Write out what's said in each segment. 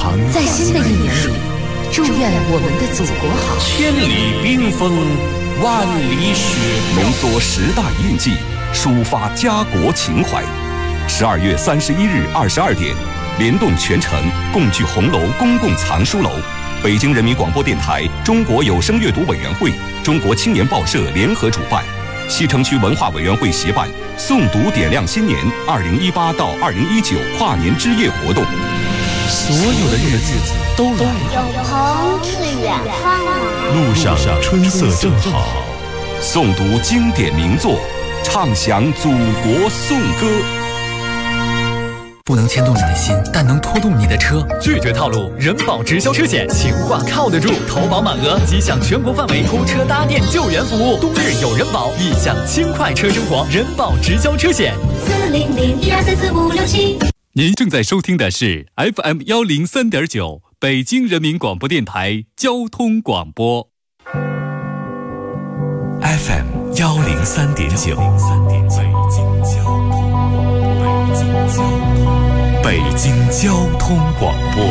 航。 在新的一年里，祝愿我们的祖国好。 千里冰封，万里雪浓缩时代印记，抒发家国情怀。12月31日22点，联动全城共聚红楼公共藏书楼，北京人民广播电台、中国有声阅读委员会、中国青年报社联合主办，西城区文化委员会协办诵读点亮新年2018到2019跨年之夜活动。 所有的日子都来了， 有朋自远方来， 路上春色正好。 诵读经典名作，唱响祖国颂歌。 不能牵动你的心，但能拖动你的车。 拒绝套路，人保直销车险，情话靠得住。投保满额即享全国范围拖车搭电救援服务，冬日有人保，亦享轻快车生活。人保直销车险 400-1234567。您正在收听的是 FM 103.9北京人民广播电台交通广播。 FM 103.9，北京交通广播。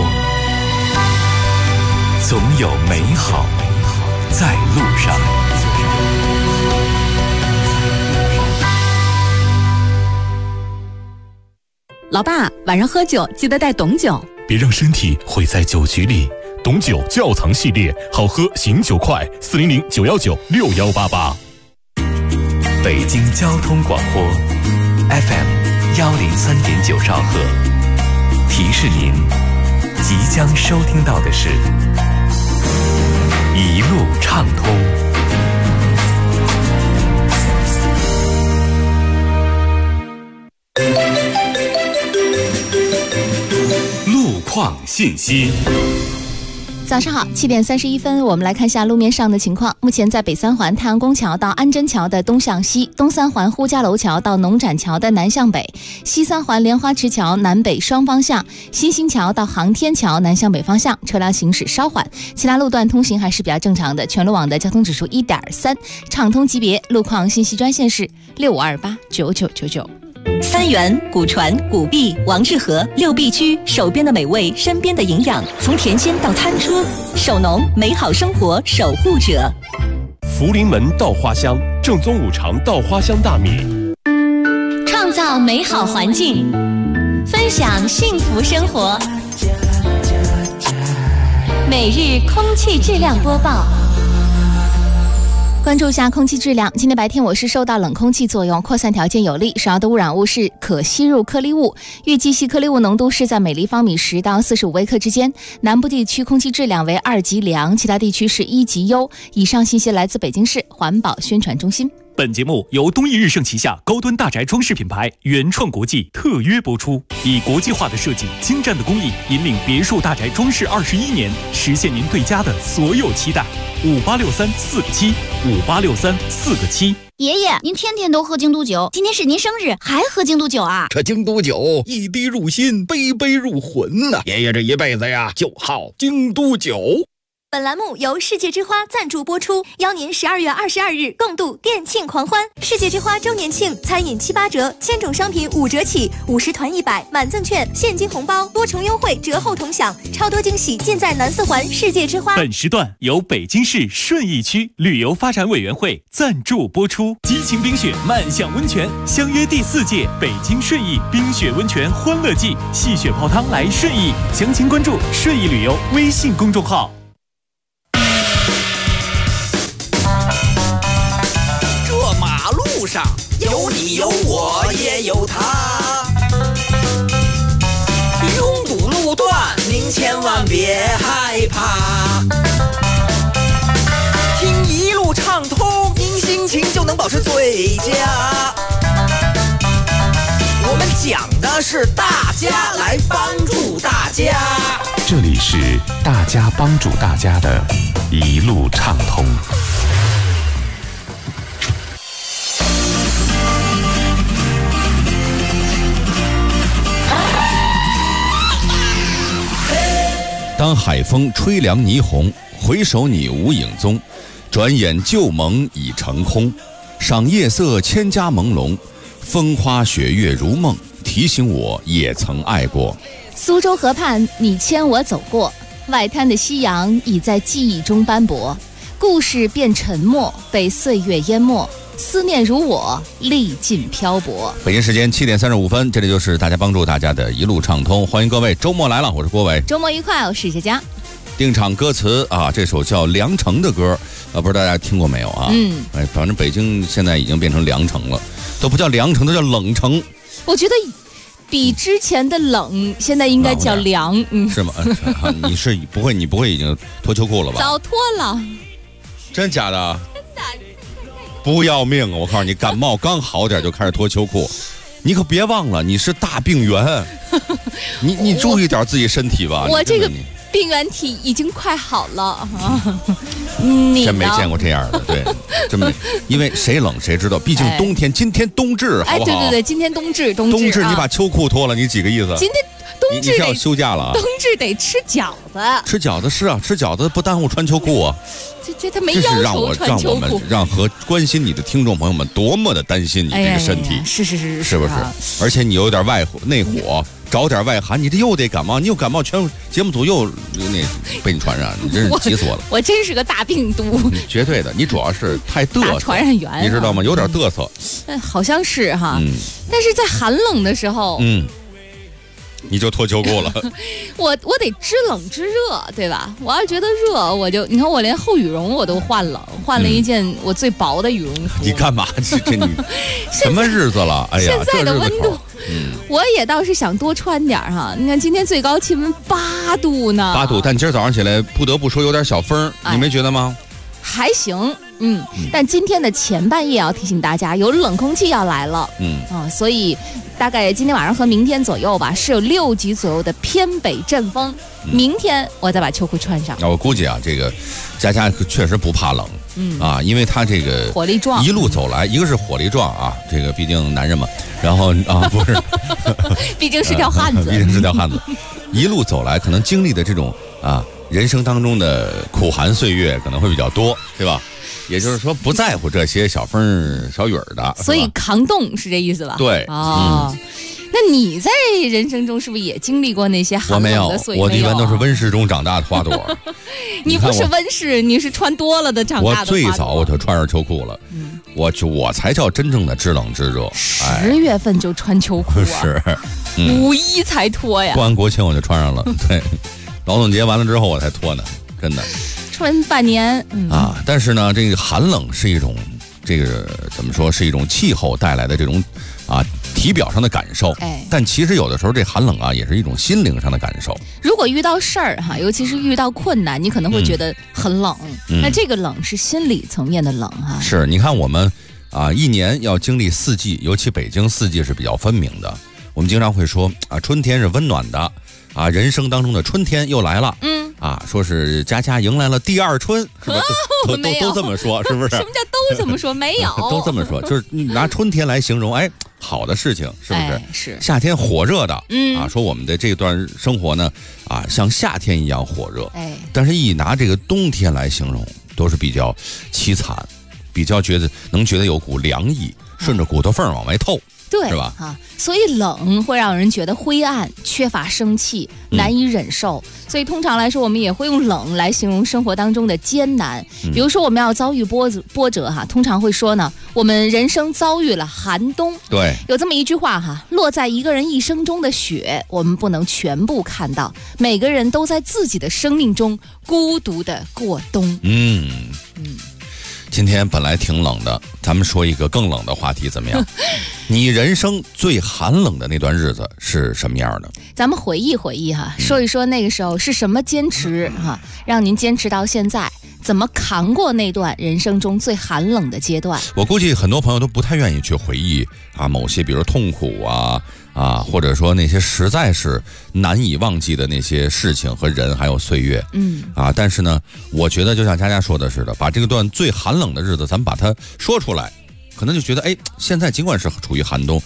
总有美好在路上。 老爸，晚上喝酒记得带董酒， 别让身体毁在酒局里。董酒窖藏系列，好喝醒酒快，400-919-6188。北京交通广播 FM 103.9兆赫，提示您即将收听到的是一路畅通。路况信息。 早上好，7点31分，我们来看一下路面上的情况。目前在北三环太阳宫桥到安贞桥的东向西，东三环呼家楼桥到农展桥的南向北，西三环莲花池桥南北双方向，新兴桥到航天桥南向北方向，车辆行驶稍缓，其他路段通行还是比较正常的。全路网的交通指数1.3，畅通级别。路况信息专线是65289999。 三元、古传、古币、王致和6必居，手边的美味，身边的营养，从甜心到餐桌，手农美好生活守护者。 福临门稻花香，正宗五常稻花香大米， 创造美好环境，分享幸福生活。每日空气质量播报。 关注一下空气质量。今天白天我市受到冷空气作用，扩散条件有利，首要的污染物是可吸入颗粒物，预计细颗粒物浓度是在每立方米10到45微克之间。南部地区空气质量为2级良，其他地区是1级优。以上信息来自北京市环保宣传中心。 本节目由东益日盛旗下高端大宅装饰品牌原创国际特约播出，以国际化的设计、精湛的工艺，引领别墅大宅装饰21年，实现您对家的所有期待。5863-4个7，5863-4个7。 爷爷，您天天都喝京都酒，今天是您生日，还喝京都酒啊？ 这京都酒一滴入心，杯杯入魂呐！爷爷这一辈子呀，就好京都酒。 本栏目由世界之花赞助播出，邀您12月22日共度店庆狂欢。世界之花周年庆，餐饮7、8折，千种商品5折起，50团100，满赠券，现金红包，多重优惠，折后同享，超多惊喜尽在南四环世界之花。 本时段由北京市顺义区旅游发展委员会赞助播出。激情冰雪漫享温泉，相约第4届北京顺义冰雪温泉欢乐季，戏雪泡汤来顺义，详情关注顺义旅游微信公众号。 路上有你有我也有他，拥堵路段您千万别害怕，听一路畅通，您心情就能保持最佳。我们讲的是大家来帮助大家， 这里是大家帮助大家的一路畅通。 当海风吹凉霓虹，回首你无影踪，转眼旧梦已成空。赏夜色千家朦胧，风花雪月如梦，提醒我也曾爱过。 苏州河畔，你牵我走过，外滩的夕阳已在记忆中斑驳，故事变沉默，被岁月淹没，思念如我，历尽漂泊。 北京时间7点35分，这里就是大家帮助大家的一路畅通，欢迎各位，周末来了，我是郭伟， 周末愉快，我是佳佳。 定场歌词啊，这首叫《凉城》的歌，不知道大家听过没有啊？反正北京现在已经变成凉城了，都不叫凉城，都叫冷城。 我觉得比之前的冷，现在应该叫凉， 是吗？你不会已经脱秋裤了吧？ 早脱了。 真假的？ 真的。 不要命！我告诉你，感冒刚好点就开始脱秋裤，你可别忘了，你是大病源。你注意点自己身体吧。 我这个病原体已经快好了。 真没见过这样的，对，真没，因为谁冷谁知道，毕竟冬天，今天冬至，好不好？ 对，今天冬至， 冬至你把秋裤脱了，你几个意思？ 今天冬至你是要休假了啊？ 冬至得吃饺子， 吃饺子是啊，吃饺子不耽误穿秋裤啊。 这他没要求穿秋裤， 让和关心你的听众朋友们多么的担心你这个身体， 是不是？而且你有点内火。找点外寒，你这又得感冒，你又感冒，全节目组又被你传染，你真是急死我了。 我真是个大病毒， 绝对的，你主要是太嘚瑟， 传染源， 你知道吗？有点嘚瑟。 好像是哈，但是在寒冷的时候， 你就脱秋裤了。 我得知冷知热，对吧？我要觉得热，你看我连厚羽绒我都换了一件我最薄的羽绒服。 你干嘛？这你什么日子了？哎呀， 现在的温度。我也倒是想多穿点哈。你看今天最高气温8度呢 ，8度，但今儿早上起来不得不说有点小风，你没觉得吗？ 还行，但今天的前半夜要提醒大家，有冷空气要来了，所以大概今天晚上和明天左右吧，是有6级左右的偏北阵风。明天我再把秋裤穿上。 我估计啊，这个佳佳确实不怕冷，因为他这个火力壮， 一路走来，一个是火力壮啊，这个毕竟男人嘛，然后不是， 毕竟是条汉子， 一路走来，可能经历的这种人生当中的苦寒岁月可能会比较多，对吧？也就是说，不在乎这些小风小雨的， 所以扛冻是这意思吧？ 对， 那你在人生中是不是也经历过那些寒冷的岁月？ 我一般都是温室中长大的花朵。 你不是温室，你是穿多了的长大的花朵。 我最早我就穿上秋裤了，我才叫真正的知冷知热。 10月份就穿秋裤啊？ 是 ，5一才脱呀。 过完国庆我就穿上了，对，劳动节完了之后我才脱呢，真的。 穿半年但是呢，这个寒冷是一种，这个怎么说，是一种气候带来的这种体表上的感受，但其实有的时候这寒冷也是一种心灵上的感受。 如果遇到事儿尤其是遇到困难，你可能会觉得很冷，那这个冷是心理层面的冷哈。 是，你看我们一年要经历4季，尤其北京4季是比较分明的。我们经常会说春天是温暖的人生当中的春天又来了，说是佳佳迎来了第2春，是吧？都这么说，是不是？ 什么叫都这么说？没有， 都这么说，就是拿春天来形容，好的事情，是不是？ 是夏天火热的，说我们的这段生活呢，像夏天一样火热，但是一拿这个冬天来形容，都是比较凄惨，比较觉得有股凉意顺着骨头缝往外透。 对， 是吧？ 所以冷会让人觉得灰暗、缺乏生气、难以忍受。所以通常来说，我们也会用冷来形容生活当中的艰难。比如说，我们要遭遇波折通常会说呢，我们人生遭遇了寒冬。 对， 有这么一句话落在一个人一生中的雪，我们不能全部看到。每个人都在自己的生命中孤独的过冬。 今天本来挺冷的，咱们说一个更冷的话题怎么样？你人生最寒冷的那段日子是什么样的？ 咱们回忆回忆说一说那个时候是什么坚持让您坚持到现在，怎么扛过那段人生中最寒冷的阶段？ 我估计很多朋友都不太愿意去回忆某些比如痛苦或者说那些实在是难以忘记的那些事情和人还有岁月，但是呢，我觉得就像佳佳说的似的，把这段最寒冷的日子咱们把它说出来，可能就觉得现在尽管是处于寒冬，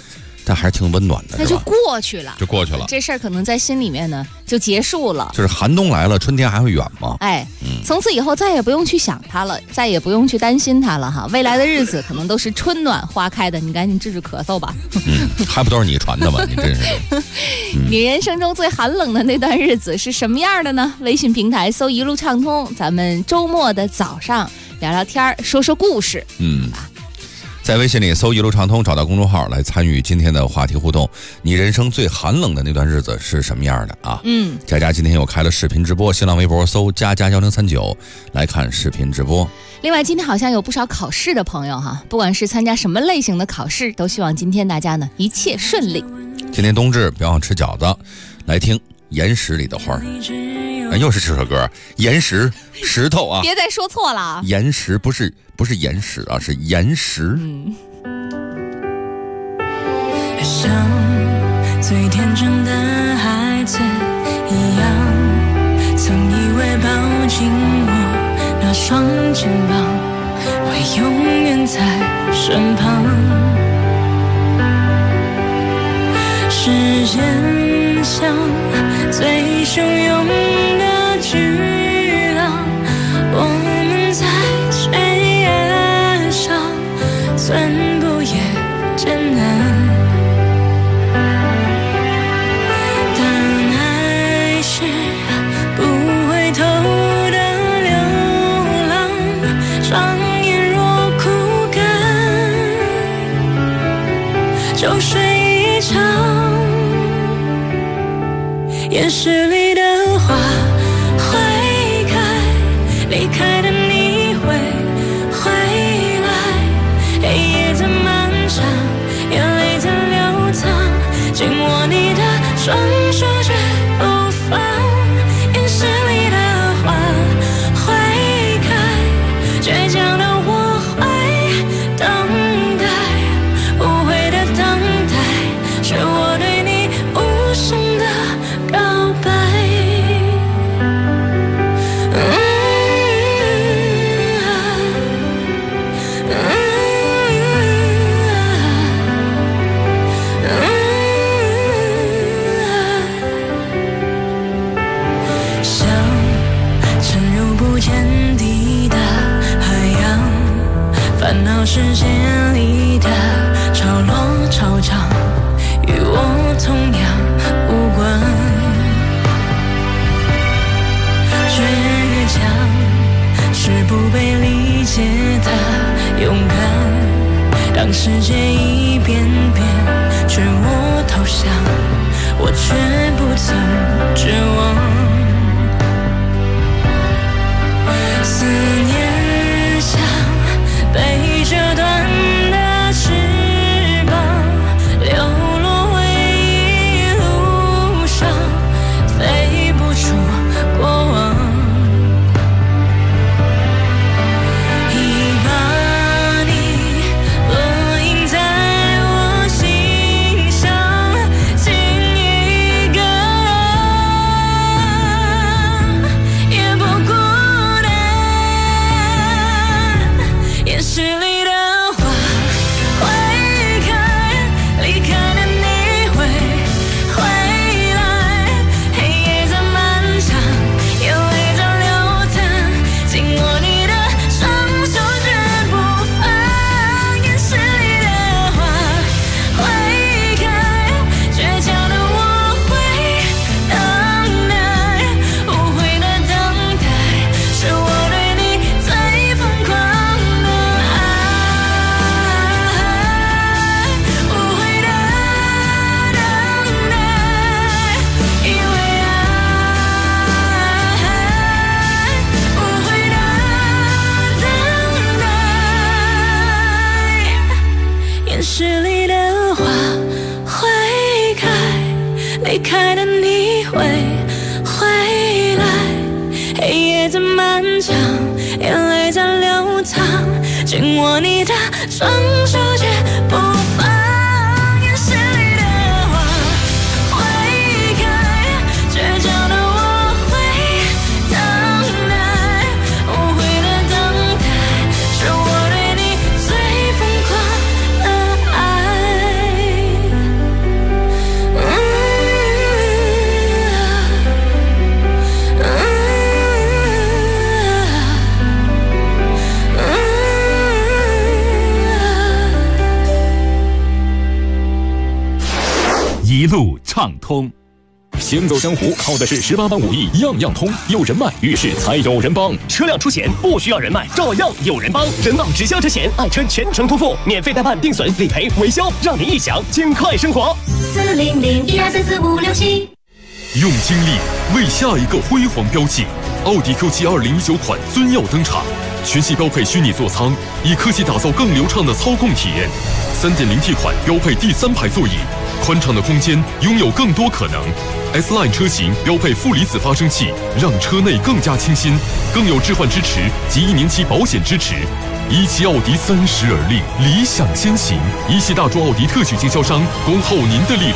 但还是挺温暖的， 那就过去了，这事儿可能在心里面呢就结束了。 就是寒冬来了，春天还会远吗？ 从此以后再也不用去想它了，再也不用去担心它了哈。未来的日子可能都是春暖花开的，你赶紧治治咳嗽吧。 还不都是你传的吗？你真是的。 你人生中最寒冷的那段日子是什么样的呢？微信平台搜一路畅通，咱们周末的早上聊聊天，说说故事。 在微信里搜一路畅通，找到公众号来参与今天的话题互动。你人生最寒冷的那段日子是什么样的啊？佳佳今天又开了视频直播，新浪微博搜佳佳1039来看视频直播。 另外今天好像有不少考试的朋友哈，不管是参加什么类型的考试，都希望今天大家呢一切顺利。 今天冬至别忘吃饺子，来听岩石里的花又是这首歌，岩石石头啊， 别再说错了啊， 岩石不是岩石啊，是岩石。 像最天真的孩子一样，曾以为抱紧我那双肩膀会永远在身旁。时间像最汹涌的巨浪，我们在岁月上寸步也艰难，但爱是不回头的流浪，双眼若枯干，就睡一场。岩石里的花会开，离开的你会回来，黑夜在漫长，眼泪在流淌，紧握你的双手绝不放。岩石里的花会开，倔强的我会等待，无悔的等待，是我对你无声的告白。像沉入不见底的海洋，烦恼世界里的潮落潮涨，与我同样无关。倔强是不被理解的勇敢，当世界一遍遍劝我投降，我却不曾绝望。思念像被折断的翅膀，流落回忆路上，飞不出过往。已把你烙印在我心上，情一个人也不孤单。岩石里的花会开，离开的你会回来，黑夜在漫长，眼泪在流淌，紧握你的双手绝不放。岩石里的花会开，倔强的我会等待，无悔的等待，是我对你最疯狂的爱。无悔的等待，因为爱。无悔的等待，岩石里的花会开，离开的你会回来，黑夜在漫长，眼泪在流淌，紧握你的双手绝不放。岩石里的花会开，倔强的我会等待，无悔的等待，是我对你最疯狂的爱。 一路畅通。 行走江湖靠的是18般武艺，样样通。有人脉，遇事才有人帮。 车辆出险不需要人脉，照样有人帮。人保直销车险，爱车全程托付，免费代办、定损、理赔、维修，让你一享尽快生活。 400-1234-4567。 用精力为下一个辉煌标记。奥迪 Q7 2019款尊耀登场，全系标配虚拟座舱，以科技打造更流畅的操控体验。3.0T 款标配第3排座椅，宽敞的空间拥有更多可能。S-Line 车型标配负离子发生器，让车内更加清新，更有置换支持及1年期保险支持。一汽奥迪30而立，理想先行。一汽大众奥迪特许经销商，恭候您的莅临。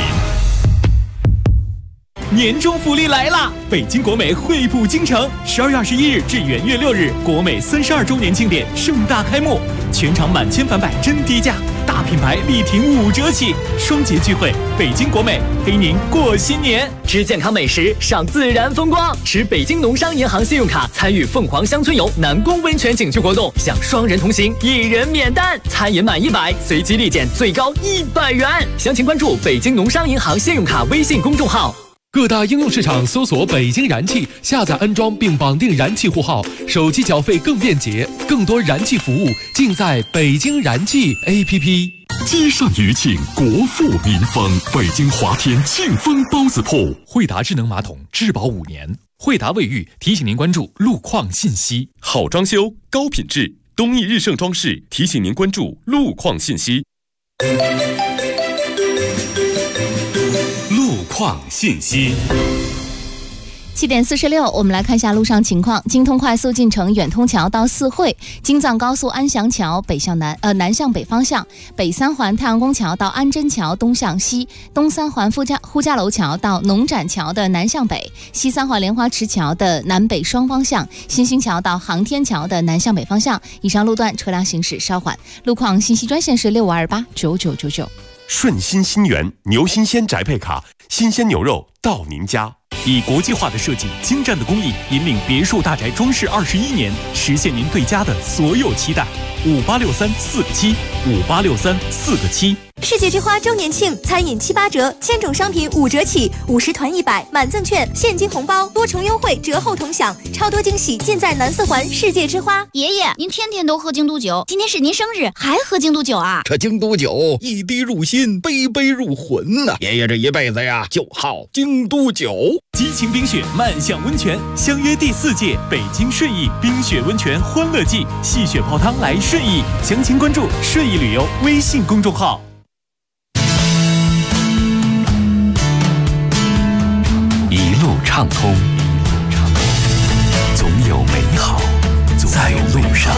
年终福利来啦！北京国美惠普京城，12月21日至元月6日，国美32周年庆典盛大开幕，全场满千返百真低价，大品牌力挺5折起，双节聚会，北京国美陪您过新年。 吃健康美食，赏自然风光，持北京农商银行信用卡参与凤凰乡村游南宫温泉景区活动，享双人同行，1人免单，餐饮满100，随机立减最高100元。详情关注北京农商银行信用卡微信公众号。 各大应用市场搜索北京燃气，下载安装并绑定燃气户号，手机缴费更便捷，更多燃气服务尽在北京燃气 APP。 积善余庆，国富民丰。北京华天庆丰包子铺， 惠达智能马桶质保5年。惠达卫浴提醒您关注路况信息。 好装修，高品质，东义日盛装饰提醒您关注路况信息。 路况信息。 7点46，我们来看一下路上情况。京通快速进城远通桥到四惠，京藏高速安祥桥南向北方向，北三环太阳宫桥到安贞桥东向西，东三环呼家楼桥到农展桥的南向北，西三环莲花池桥的南北双方向，新兴桥到航天桥的南向北方向。以上路段车辆行驶稍缓。路况信息专线是65289999。 顺心新源牛新鲜宅配卡，新鲜牛肉到您家。 以国际化的设计、精湛的工艺，引领别墅大宅装饰21年，实现您对家的所有期待。586347，586347。 世界之花周年庆，餐饮7、8折，千种商品5折起，50团100，满赠券，现金红包，多重优惠，折后同享，超多惊喜尽在南4环世界之花。 爷爷，您天天都喝京都酒，今天是您生日，还喝京都酒啊？ 这京都酒一滴入心，杯杯入魂呐！爷爷这一辈子呀，就好京都酒。 激情冰雪，漫享温泉，相约第4届北京顺义冰雪温泉欢乐季，戏雪泡汤来顺义，详情关注顺义旅游微信公众号。 一路畅通，总有美好在路上。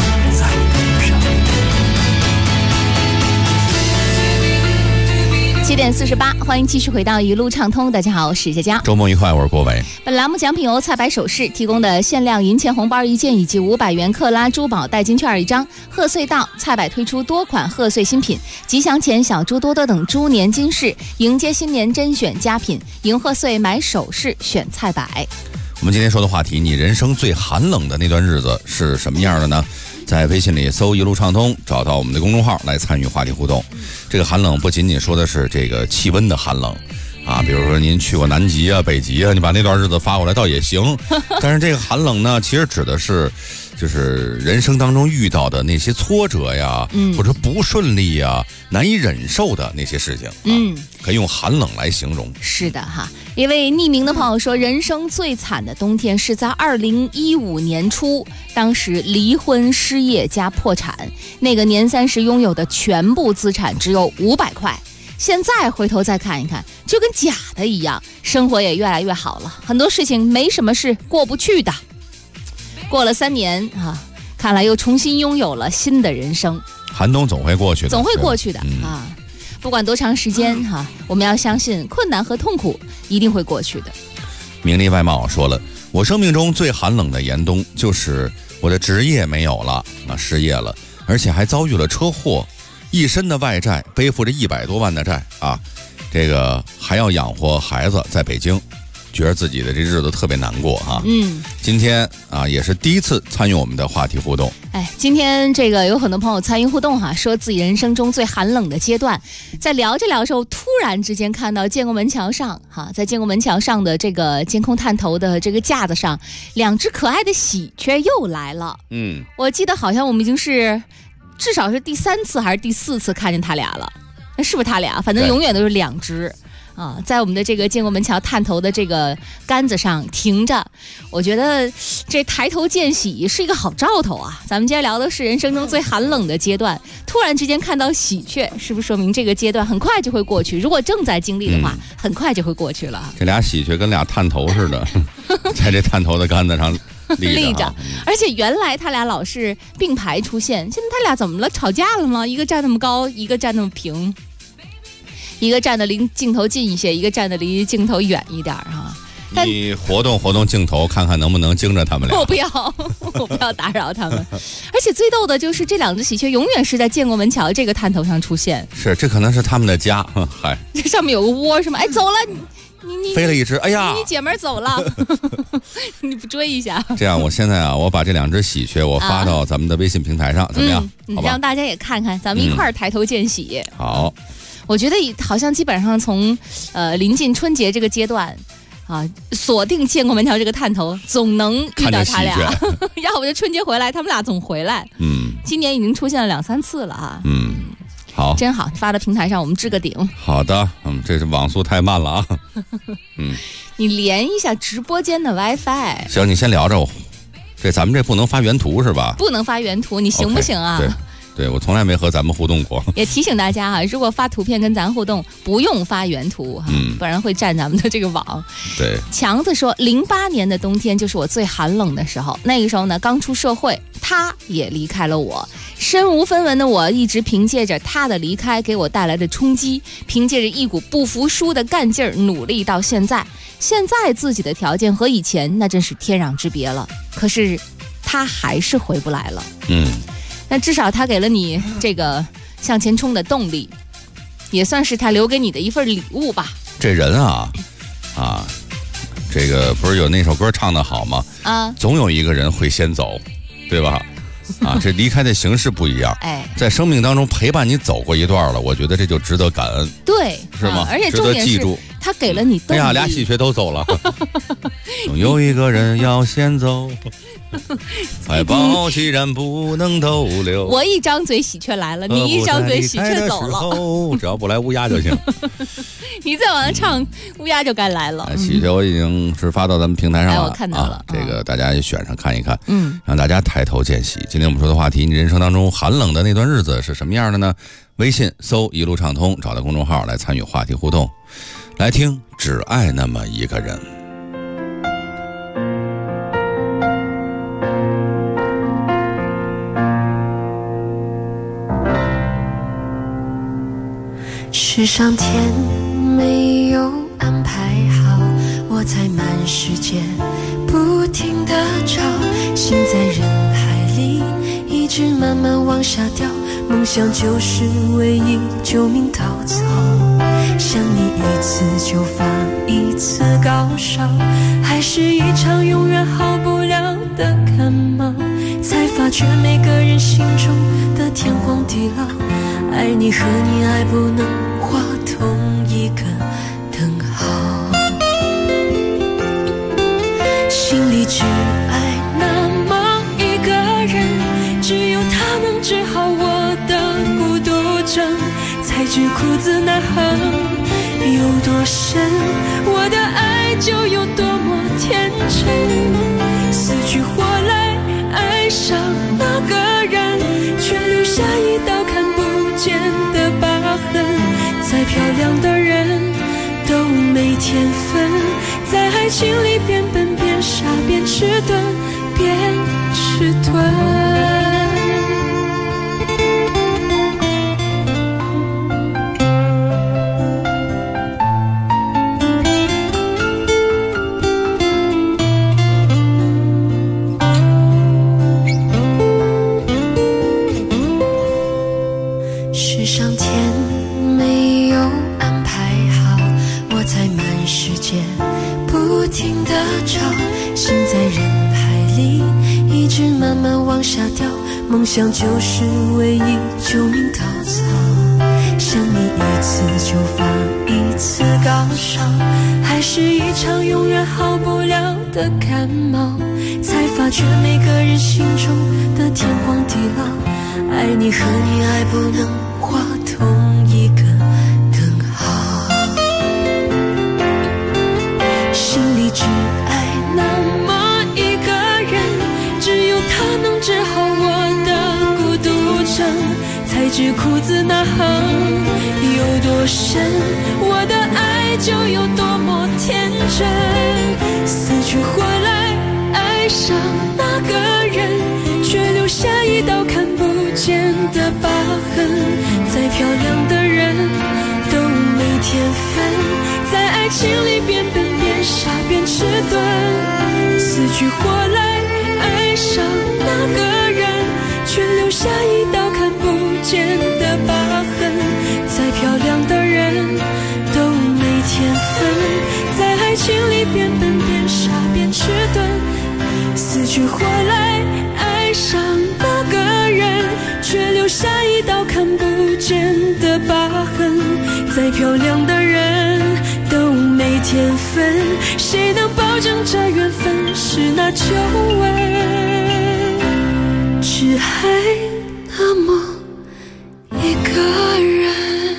7点48，欢迎继续回到一路畅通。大家好，我是佳佳。 周末愉快，我是郭伟。 本栏目奖品由菜百首饰提供的限量银钱红包1件以及500元克拉珠宝代金券1张。贺岁到，菜百推出多款贺岁新品，吉祥钱、小猪多多等猪年金饰，迎接新年甄选佳品，迎贺岁买首饰选菜百。 我们今天说的话题，你人生最寒冷的那段日子是什么样的呢？在微信里搜一路畅通，找到我们的公众号来参与话题互动。这个寒冷不仅仅说的是这个气温的寒冷啊，比如说您去过南极啊、北极啊，你把那段日子发过来倒也行。但是这个寒冷呢，其实指的是就是人生当中遇到的那些挫折呀，或者不顺利呀、难以忍受的那些事情，可以用寒冷来形容。 是的哈，一位匿名的朋友说，人生最惨的冬天是在2015年初，当时离婚、失业加破产，那个年30拥有的全部资产只有500块。现在回头再看一看，就跟假的一样，生活也越来越好了，很多事情没什么是过不去的。过了3年啊，看来又重新拥有了新的人生。 寒冬总会过去的， 总会过去的啊！不管多长时间哈，我们要相信困难和痛苦一定会过去的。 名利外貌说了，我生命中最寒冷的严冬就是我的职业没有了，失业了，而且还遭遇了车祸，一身的外债，背负着100多万的债啊，这个还要养活孩子，在北京觉得自己的这日子特别难过哈。 嗯， 今天啊也是第一次参与我们的话题互动。 哎，今天这个有很多朋友参与互动哈，说自己人生中最寒冷的阶段，在聊着聊着时候，突然之间看到建国门桥上哈，在建国门桥上的这个监控探头的这个架子上，2只可爱的喜鹊又来了。 嗯， 我记得好像我们已经是至少是第3次还是第4次看见他俩了，那是不是他俩？反正永远都是2只。啊，在我们的这个建国门桥探头的这个杆子上停着，我觉得这抬头见喜是一个好兆头啊。咱们今天聊的是人生中最寒冷的阶段，突然之间看到喜鹊，是不是说明这个阶段很快就会过去？如果正在经历的话，很快就会过去了。 这俩喜鹊跟俩探头似的，在这探头的杆子上立着， 而且原来他俩老是并排出现，现在他俩怎么了？吵架了吗？一个站那么高，一个站那么平。一个站得离镜头近一些，一个站得离镜头远一点哈。 你活动镜头，看看能不能惊着他们俩。 我不要，我不要打扰他们。而且最逗的就是这2只喜鹊永远是在建国门桥这个探头上出现。 是，这可能是他们的家。嗨， 这上面有个窝是吗？哎，走了，你飞了一只，哎呀， 你姐们走了，你不追一下？ 这样，我现在啊，我把这2只喜鹊我发到咱们的微信平台上，怎么样？好吧， 让大家也看看，咱们一块儿抬头见喜。 好。 我觉得好像基本上从临近春节这个阶段啊，锁定建国门桥这个探头，总能遇到他俩。要不就春节回来，他们俩总回来。 嗯， 今年已经出现了2-3次了哈。 嗯，好， 真好，发到平台上我们置个顶。 好的，这是网速太慢了啊。 你连一下直播间的 WiFi。 行，你先聊着。咱们这不能发原图是吧？ 不能发原图，你行不行啊？ 对，我从来没和咱们互动过。 也提醒大家啊，如果发图片跟咱互动，不用发原图哈，不然会占咱们的这个网。 对， 强子说，08年的冬天就是我最寒冷的时候，那个时候呢刚出社会，他也离开了我，身无分文的我一直凭借着他的离开给我带来的冲击，凭借着一股不服输的干劲儿努力到现在。现在自己的条件和以前那真是天壤之别了，可是他还是回不来了。那至少他给了你这个向前冲的动力，也算是他留给你的一份礼物吧。 这人啊，这个不是有那首歌唱得好吗？总有一个人会先走，对吧？这离开的形式不一样。在生命当中陪伴你走过一段了，我觉得这就值得感恩。 对， 是吗？ 而且重点是他给了你动力。 哎呀，俩喜鹊都走了。总有一个人要先走。怀抱既然不能逗留， 我一张嘴喜鹊来了，你一张嘴喜鹊走了， 只要不来乌鸦就行。 你再往上唱，乌鸦就该来了。 喜鹊我已经是发到咱们平台上了， 我看到了。 这个大家也选上看一看，让大家抬头见喜。今天我们说的话题，你人生当中寒冷的那段日子是什么样的呢？微信搜一路畅通，找到公众号来参与话题互动，来听只爱那么一个人。 是上天没有安排好，我才满世界不停地找，心在人海里一直慢慢往下掉，梦想就是唯一救命稻草，想你一次就发一次高烧，还是一场永远好不了的感冒，才发觉每个人心中的天荒地老，爱你和你爱不能画同一个等号，心里只爱那么一个人，只有他能治好我的孤独症，才知苦字难衡有多深，我的爱就有多么天真，死去活来爱上那个人，却留下一道看不见的疤痕，再漂亮的人都没天分，在爱情里边笨边傻边迟钝边迟钝。是上天没有安排好，我才满世界往下掉，梦想就是唯一救命稻草。想你一次就放一次高烧，还是一场永远好不了的感冒。才发觉每个人心中的天荒地老，爱你和你爱不能画同一个等号。心里只爱那么一个人，只有他能治好我的孤独症，才知苦字那行有多深，我的爱就有多么天真。死去活来爱上那个人，却留下一道看不见的疤痕。再漂亮的人都没天分，在爱情里变笨变傻变迟钝。死去活来爱上那个人，却留下一道看不见的疤痕。再漂亮的人都没天分，在爱情里变笨变傻变迟钝。死去活来爱上那个人，却留下一道看不见的疤痕。再漂亮的人都没天分，谁能保证这缘分是那久违？只爱那么一个人。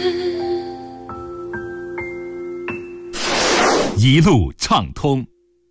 一路畅通。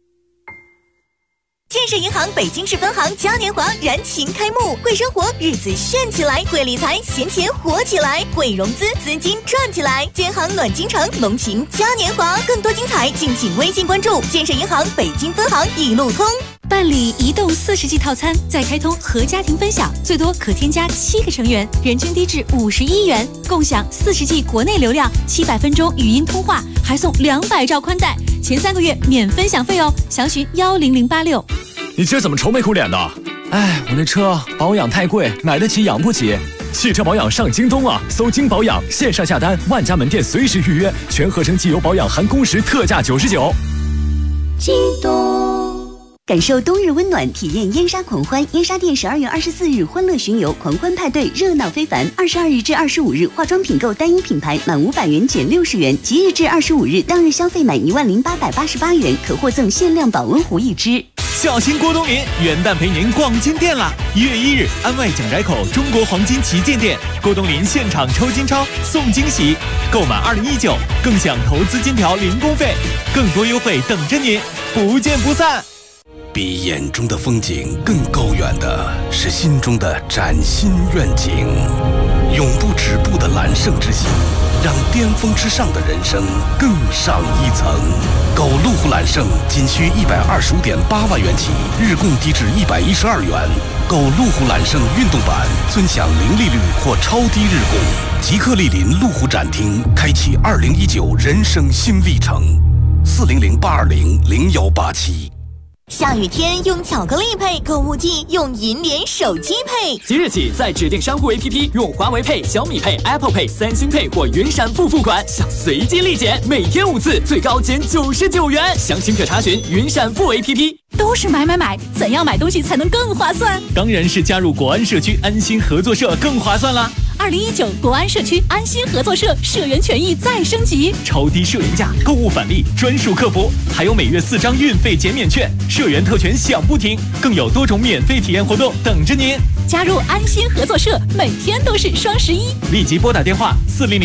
建设银行北京市分行嘉年华燃情开幕，会生活日子炫起来，会理财闲钱活起来，会融资资金赚起来。建行暖京城，浓情嘉年华，更多精彩敬请微信关注建设银行北京分行一路通。 办理移动40G 套餐，再开通和家庭分享，最多可添加7个成员，人均低至51元，共享40G 国内流量，700分钟语音通话，还送200兆宽带，前3个月免分享费哦。详询10086。 你今儿怎么愁眉苦脸的？哎，我那车保养太贵，买得起养不起。汽车保养上京东啊，搜京保养，线上下单，万家门店随时预约，全合成机油保养含工时特价99。 京东。感受冬日温暖，体验燕莎狂欢。燕莎店12月24日欢乐巡游狂欢派对热闹非凡。22日至25日化妆品购单一品牌满500元减60元，即日至25日当日消费满10888元可获赠限量保温壶1只。 小新郭冬临元旦陪您逛金店啦！1月1日，安外蒋宅口中国黄金旗舰店，郭冬临现场抽金钞送惊喜，购满2019更享投资金条零工费，更多优惠等着您，不见不散。 比眼中的风景更高远的是心中的崭新愿景，永不止步的揽胜之心，让巅峰之上的人生更上一层。购路虎揽胜仅需125.8万元起，日供低至112元。购路虎揽胜运动版，尊享零利率或超低日供。即刻莅临路虎展厅，开启2019人生新历程。400-820-0187。 下雨天用巧克力配，购物季用银联手机配。 即日起，在指定商户 APP 用华为Pay、小米Pay、Apple Pay、三星Pay 或云闪付付款，享随机立减，每天5次，最高减99元。详情可查询云闪付 APP。 都是买，怎样买东西才能更划算？ 当然是加入国安社区安心合作社更划算啦 ！2019国安社区安心合作社社员权益再升级， 超低社员价，购物返利，专属客服，还有每月4张运费减免券，社员特权享不停，更有多种免费体验活动等着您。 加入安心合作社，每天都是双11。 立即拨打电话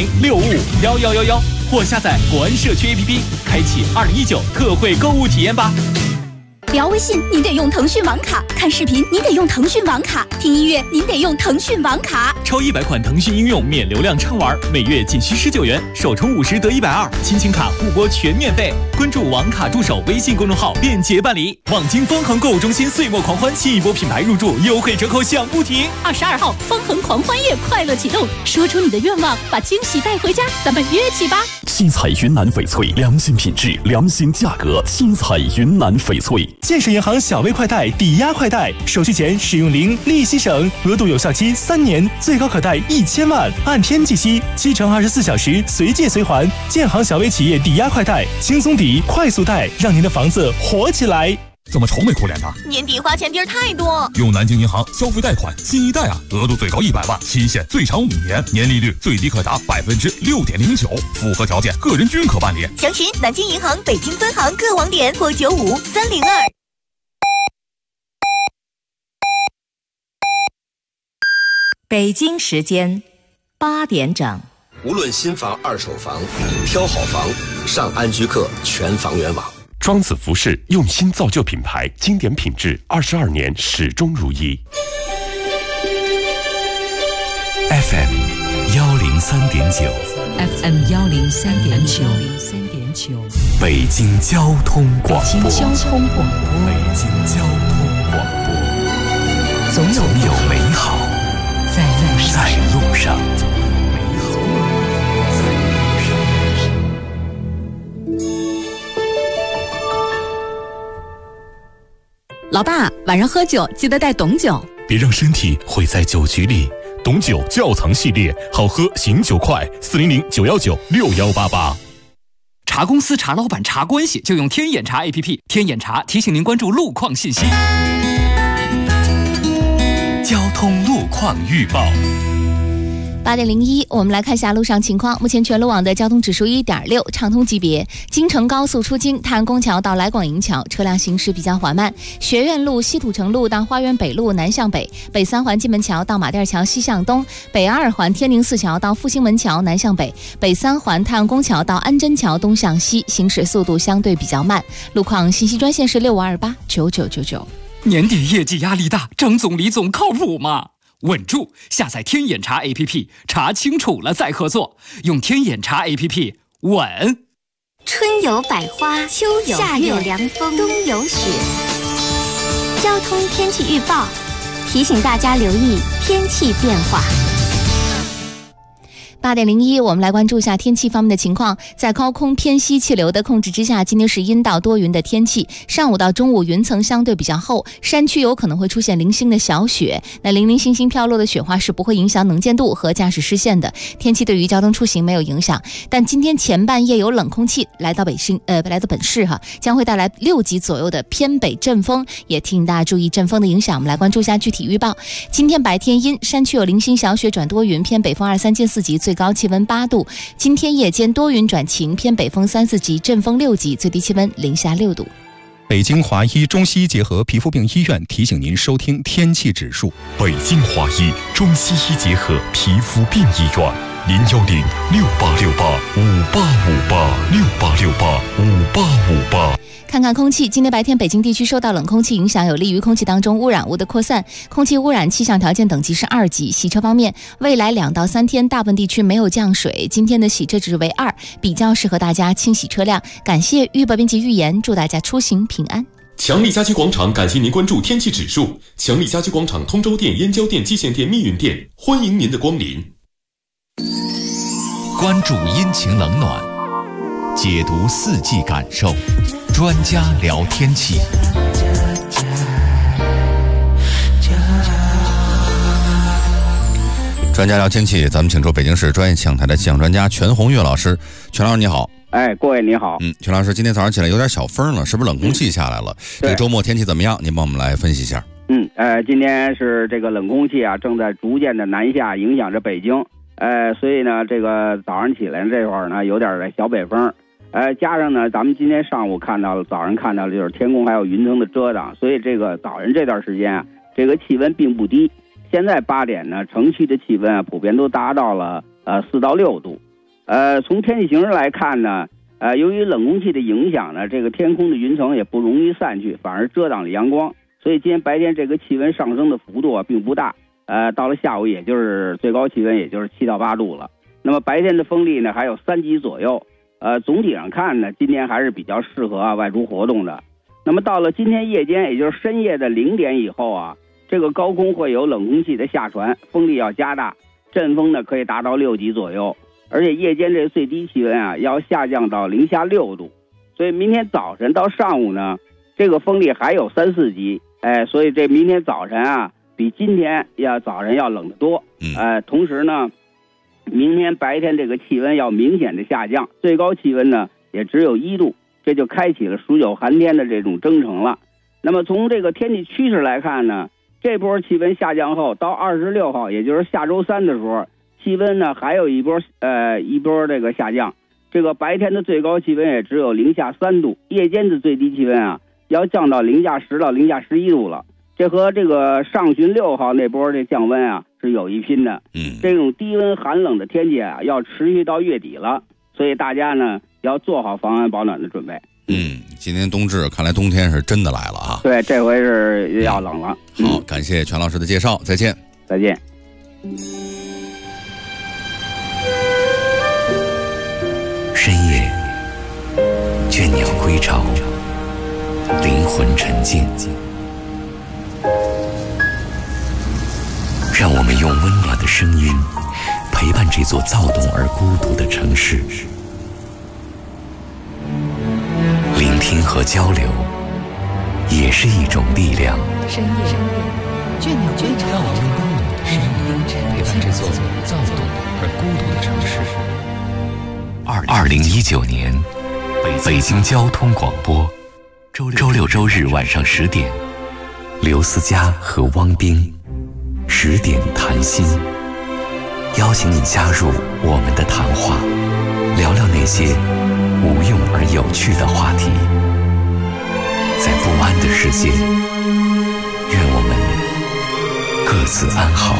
400-655-1111或下载国安社区 APP， 开启2019特惠购物体验吧。 聊微信您得用腾讯网卡，看视频您得用腾讯网卡，听音乐您得用腾讯网卡。 超100款腾讯应用免流量畅玩，每月仅需19元，首充50得120，亲情卡互拨全免费。关注网卡助手微信公众号便捷办理。望京方恒购物中心岁末狂欢，新一波品牌入驻优惠折扣享不停。 22号方恒狂欢夜快乐启动，说出你的愿望，把惊喜带回家，咱们约起吧。 七彩云南翡翠，良心品质，良心价格，七彩云南翡翠。 建设银行小微快贷抵押快贷，手续前使用零，利息省，额度有效期3年，最高可贷1000万，按天计息，7乘24小时随借随还。建行小微企业抵押快贷，轻松抵，快速贷，让您的房子活起来。 怎么愁眉苦脸的？ 年底花钱地儿太多。 用南京银行消费贷款新一代啊，额度最高100万，期限最长5年，年利率最低可达6.09%，符合条件个人均可办理。 详询南京银行北京分行各网点或95302。 北京时间8点整。 无论新房、二手房，挑好房，上安居客全房源网。 庄子服饰用心造就品牌，经典品质，22年始终如一。 FM 103.9 FM 103.9 北京交通广播。 北京交通广播。 北京交通广播。总有美好在路上。 老爸，晚上喝酒记得带董酒， 别让身体毁在酒局里。董酒窖藏系列，好喝醒酒快，400-919-6188。 茶公司、茶老板、茶关系，就用天眼查 APP。天眼查提醒您关注路况信息。 交通路况预报。 8点01，我们来看一下路上情况。目前全路网的交通指数1.6，畅通级别。京承高速出京太安宫桥到来广营桥，车辆行驶比较缓慢。学院路、西土城路到花园北路南向北，北3环蓟门桥到马甸桥西向东，北2环天宁寺桥到复兴门桥南向北，北3环太安宫桥到安贞桥东向西，行驶速度相对比较慢。路况信息专线是6528999999。 年底业绩压力大，张总、李总靠谱吗？稳住！下载天眼查 APP， 查清楚了再合作。用天眼查 APP， 稳。 春有百花，秋有夏有凉风，冬有雪。交通天气预报提醒大家留意天气变化。 8点01，我们来关注一下天气方面的情况。在高空偏西气流的控制之下，今天是阴到多云的天气。上午到中午云层相对比较厚，山区有可能会出现零星的小雪。那零零星星飘落的雪花是不会影响能见度和驾驶视线的，天气对于交通出行没有影响。但今天前半夜有冷空气来到本市将会带来6级左右的偏北阵风，也提醒大家注意阵风的影响。我们来关注一下具体预报。今天白天阴，山区有零星小雪转多云，偏北风2、3进4级，最高气温8度。今天夜间多云转晴，偏北风3、4级，阵风6级，最低气温零下6度。 北京华医中西医结合皮肤病医院提醒您收听天气指数。 北京华医中西医结合皮肤病医院，010-6868-5858，6868-5858。 看看空气，今天白天北京地区受到冷空气影响，有利于空气当中污染物的扩散，空气污染气象条件等级是2级。洗车方面，未来2到3天大部分地区没有降水，今天的洗车值为2，比较适合大家清洗车辆。感谢预报编辑预言，祝大家出行平安。 强力家居广场感谢您关注天气指数。强力家居广场通州店、燕郊店、蓟县店、密云店，欢迎您的光临。 关注阴晴冷暖，解读四季感受，专家聊天气。 专家聊天气，咱们请出北京市专业气象台的气象专家全红月老师。全老师你好。 各位你好。 全老师，今天早上起来有点小风了，是不是冷空气下来了？这个周末天气怎么样？您帮我们来分析一下。 今天是这个冷空气啊，正在逐渐的南下，影响着北京。所以呢，这个早上起来这会儿呢，有点小北风。加上呢，咱们今天上午早上看到了，就是天空还有云层的遮挡，所以这个早晨这段时间啊，这个气温并不低。现在8点呢，城区的气温啊，普遍都达到了4到6度。从天气形势来看呢，由于冷空气的影响呢，这个天空的云层也不容易散去，反而遮挡了阳光，所以今天白天这个气温上升的幅度啊并不大。到了下午，也就是最高气温也就是7到8度了。那么白天的风力呢还有3级左右。总体上看呢，今天还是比较适合外出活动的。那么到了今天夜间，也就是深夜的0点以后啊，这个高空会有冷空气的下传，风力要加大，阵风呢可以达到6级左右，而且夜间这最低气温啊要下降到零下6度。所以明天早晨到上午呢，这个风力还有3、4级。所以这明天早晨啊，比今天早晨要冷得多。同时呢，明天白天这个气温要明显的下降，最高气温呢也只有1度，这就开启了数9寒天的这种征程了。 那么从这个天气趋势来看呢，这波气温下降后，到26号，也就是下周3的时候，气温呢还有一波这个下降。这个白天的最高气温也只有零下3度，夜间的最低气温啊要降到零下10到零下11度了。这和这个上旬6号那波这降温啊是有一拼的。这种低温寒冷的天气啊要持续到月底了，所以大家呢要做好防寒保暖的准备。 今年冬至看来冬天是真的来了啊。 对，这回是要冷了。 好，感谢全老师的介绍，再见。 再见。 深夜，倦鸟归巢，灵魂沉静。让我们用温暖的声音陪伴这座躁动而孤独的城市。聆听和交流也是一种力量。 深夜，倦鸟归巢， 让我们用温暖的声音陪伴这座躁动而孤独的城市。 2019年，北京交通广播，周六周日晚上10点，刘思佳和汪冰10点谈心，邀请你加入我们的谈话，聊聊那些无用而有趣的话题。在不安的世界，愿我们各自安好。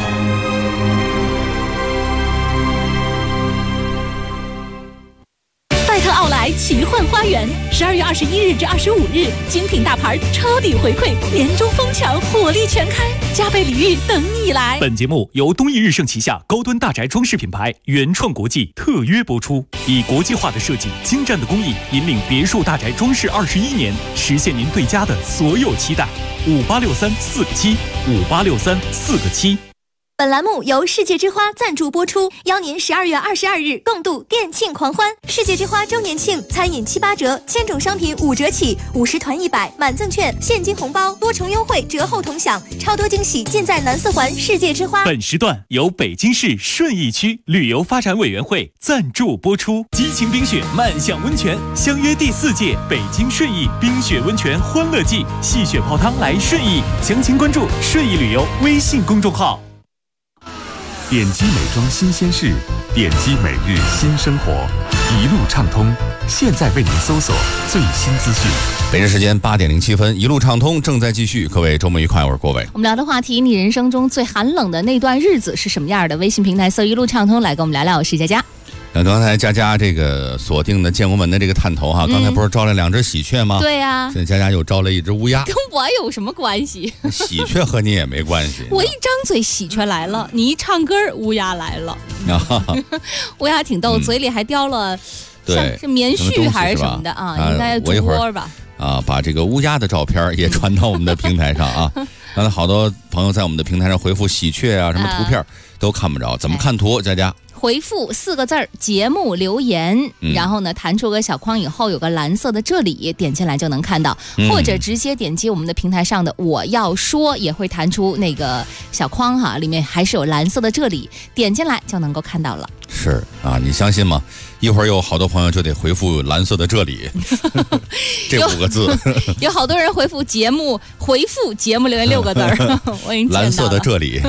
赛特奥莱奇幻花园，12月21日至25日，精品大牌彻底回馈，年终疯抢，火力全开，加倍礼遇等你来。 本节目由东益日盛旗下高端大宅装饰品牌原创国际特约播出，以国际化的设计、精湛的工艺，引领别墅大宅装饰21年，实现您对家的所有期待。5863-4个7，5863-4个7。 本栏目由世界之花赞助播出，邀您12月22日共度店庆狂欢。世界之花周年庆，餐饮7-8折，千种商品5折起，50团100，满赠券，现金红包，多重优惠，折后同享，超多惊喜尽在南四环世界之花。 本时段由北京市顺义区旅游发展委员会赞助播出。激情冰雪漫享温泉，相约第4届北京顺义冰雪温泉欢乐季，戏雪泡汤来顺义，详情关注顺义旅游微信公众号。 点击美妆新鲜事，点击每日新生活，一路畅通。现在为您搜索最新资讯。 北京时间8点07分，一路畅通正在继续。各位周末愉快，我是郭伟。 我们聊的话题，你人生中最寒冷的那段日子是什么样的？微信平台搜一路畅通来跟我们聊聊。我是佳佳。 那刚才佳佳这个锁定的建国门的这个探头哈，刚才不是招了2只喜鹊吗？ 对呀。 现在佳佳又招了1只乌鸦， 跟我有什么关系？ 喜鹊和你也没关系。 我一张嘴喜鹊来了，你一唱歌乌鸦来了。乌鸦挺逗，嘴里还叼了， 对， 是棉絮还是什么的啊？应该猪窝吧？ 把这个乌鸦的照片也传到我们的平台上啊。刚才好多朋友在我们的平台上回复喜鹊啊，什么图片都看不着，怎么看图？佳佳。 回复4个字儿节目留言，然后呢弹出个小框以后有个蓝色的这里，点进来就能看到，或者直接点击我们的平台上的我要说，也会弹出那个小框哈，里面还是有蓝色的这里，点进来就能够看到了。 是啊，你相信吗？一会儿有好多朋友就得回复蓝色的这里这5个字。 有好多人回复节目留言6个字儿，我已经见到了。 蓝色的这里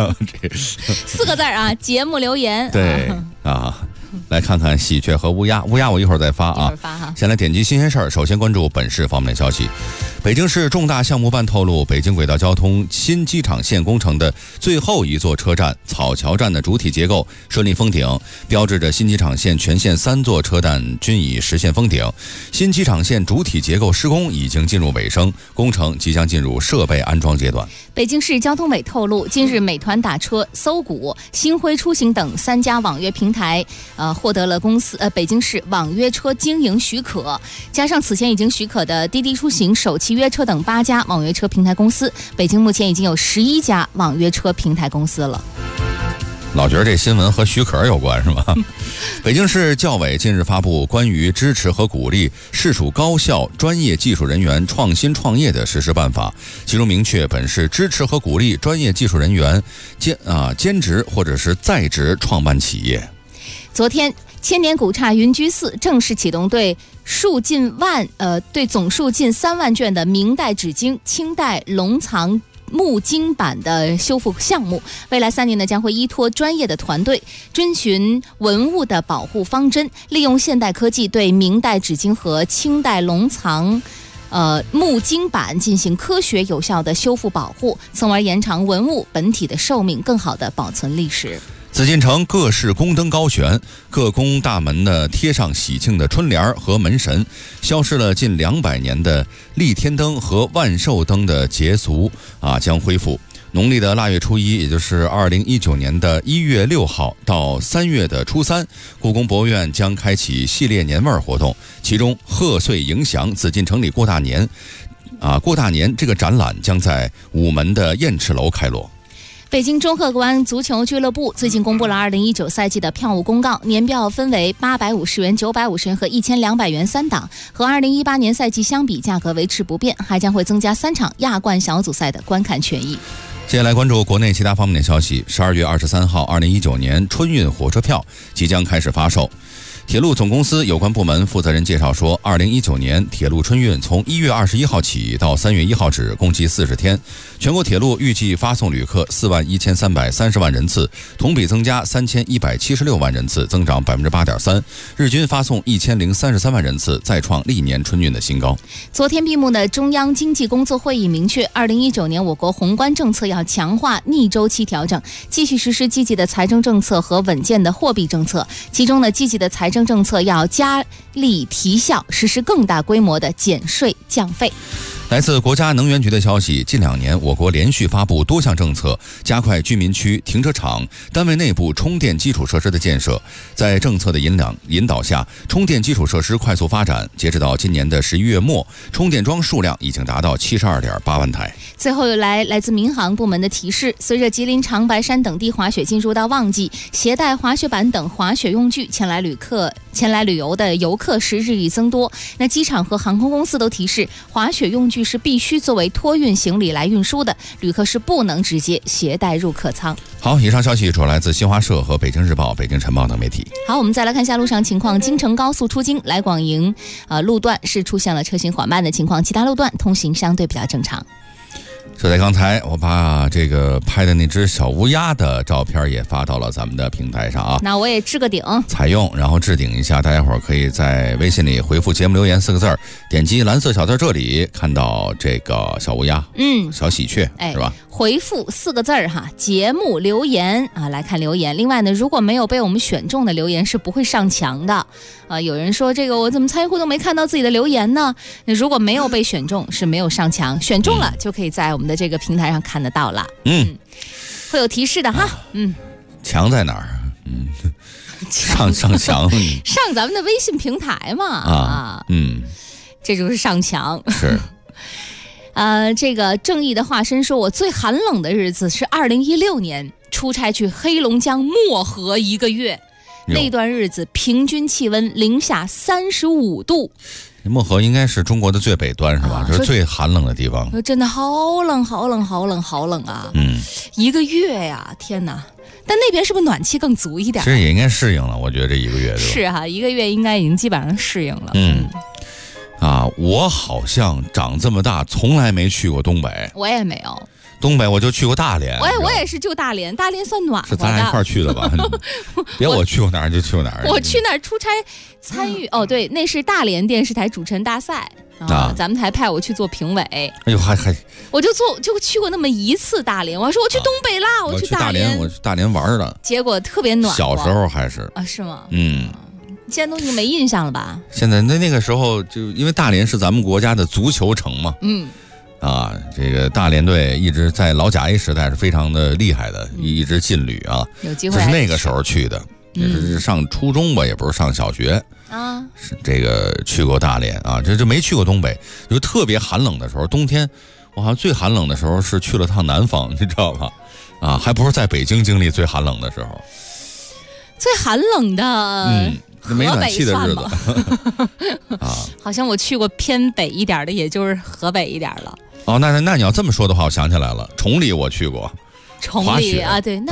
4个字啊，节目留言。 对啊，来看看喜鹊和乌鸦。乌鸦我一会儿再发啊。先来点击新鲜事儿，首先关注本市方面消息。北京市重大项目办透露，北京轨道交通新机场线工程的最后一座车站草桥站的主体结构顺利封顶，标志着新机场线全线3座车站均已实现封顶。新机场线主体结构施工已经进入尾声，工程即将进入设备安装阶段。 北京市交通委透露，近日美团打车、搜狐、星辉出行等3家网约平台获得了北京市网约车经营许可，加上此前已经许可的滴滴出行、首汽约车等8家网约车平台公司，北京目前已经有11家网约车平台公司了。 老觉得这新闻和许可有关是吧？北京市教委近日发布关于支持和鼓励市属高校专业技术人员创新创业的实施办法，其中明确本市支持和鼓励专业技术人员兼职或者是在职创办企业。 昨天千年古刹云居寺正式启动对总数近3万卷的明代纸经、清代龙藏木经版的修复项目，未来3年呢将会依托专业的团队，遵循文物的保护方针，利用现代科技对明代纸经和清代龙藏木经版进行科学有效的修复保护，从而延长文物本体的寿命，更好的保存历史。 紫禁城各式宫灯高悬，各宫大门呢贴上喜庆的春联和门神，消失了近200年的立天灯和万寿灯的节俗将恢复。农历的腊月初1，也就是2019年的1月6号到3月的初3，故宫博物院将开启系列年味活动，其中贺岁迎祥紫禁城里过大年这个展览将在午门的雁翅楼开锣。 北京中赫国安足球俱乐部最近公布了2019赛季的票务公告，年票分为850元、950元和1200元3档，和2018年赛季相比，价格维持不变，还将会增加3场亚冠小组赛的观看权益。 接下来关注国内其他方面的消息。12月23号，2019年春运火车票即将开始发售。铁路总公司有关部门负责人介绍说，2019年铁路春运从1月21号起到3月1号止，共计40天。全国铁路预计发送旅客41330万人次，同比增加3176万人次，增长8.3%。日均发送1033万人次，再创历年春运的新高。 昨天闭幕的中央经济工作会议明确，2019年我国宏观政策要强化逆周期调整，继续实施积极的财政政策和稳健的货币政策。其中呢，积极的财政政策要加力提效，实施更大规模的减税降费。 来自国家能源局的消息，近2年我国连续发布多项政策，加快居民区、停车场、单位内部充电基础设施的建设。在政策的引导下，充电基础设施快速发展。截止到今年的11月末，充电桩数量已经达到72.8万台。 最后来自民航部门的提示，随着吉林长白山等地滑雪进入到旺季，携带滑雪板等滑雪用具前来旅游的游客是日益增多。那机场和航空公司都提示，滑雪用具是必须作为托运行李来运输的，旅客是不能直接携带入客舱。 好，以上消息主要来自新华社和北京日报、北京晨报等媒体。 好，我们再来看一下路上情况。京承高速出京来广营路段是出现了车行缓慢的情况，其他路段通行相对比较正常。 就在刚才，我把这个拍的那只小乌鸦的照片也发到了咱们的平台上啊。 那我也置个顶， 采用，然后置顶一下，大家伙儿可以在微信里回复节目留言4个字，点击蓝色小字这里看到这个小乌鸦，小喜鹊，是吧？ 回复4个字哈，节目留言来看留言。另外呢，如果没有被我们选中的留言是不会上墙的有人说这个我怎么猜乎都没看到自己的留言呢？那如果没有被选中是没有上墙，选中了就可以在我们的这个平台上看得到了。会有提示的哈。 墙在哪儿？上墙上咱们的微信平台嘛这就是上墙。 是这个正义的化身说，我最寒冷的日子是2016年出差去黑龙江漠河1个月，那段日子平均气温零下35度。 漠河应该是中国的最北端是吧？这是最寒冷的地方。 真的好冷好冷好冷好冷啊！1个月呀，天哪！但那边是不是暖气更足一点？ 其实也应该适应了，我觉得这1个月是哈，1个月应该已经基本上适应了。 我好像长这么大从来没去过东北。 我也没有。 东北我就去过大连。 我也是就大连，大连算暖和的。 是咱俩一块去的吧？别我去过哪儿就去过哪儿。 我去那儿出差参与对，那是大连电视台主持人大赛咱们台派我去做评委。 哎呦还我就去过那么1次大连。我说我去东北啦，我去大连， 我去大连玩了。 结果特别暖和。 小时候还是是吗？现在都已经没印象了吧？ 现在那个时候就因为大连是咱们国家的足球城嘛，这个大连队一直在老甲 A 时代是非常的厉害的，一直劲旅有机会。 这是那个时候去的，也是上初中吧，也不是上小学是这个去过大连这就没去过东北。就特别寒冷的时候，冬天我好像最寒冷的时候是去了趟南方，你知道吧？还不是在北京经历最寒冷的时候。 最寒冷的没暖气的日子好像我去过偏北一点的，也就是河北一点了。 那你要这么说的话，我想起来了，崇礼我去过。 崇礼对，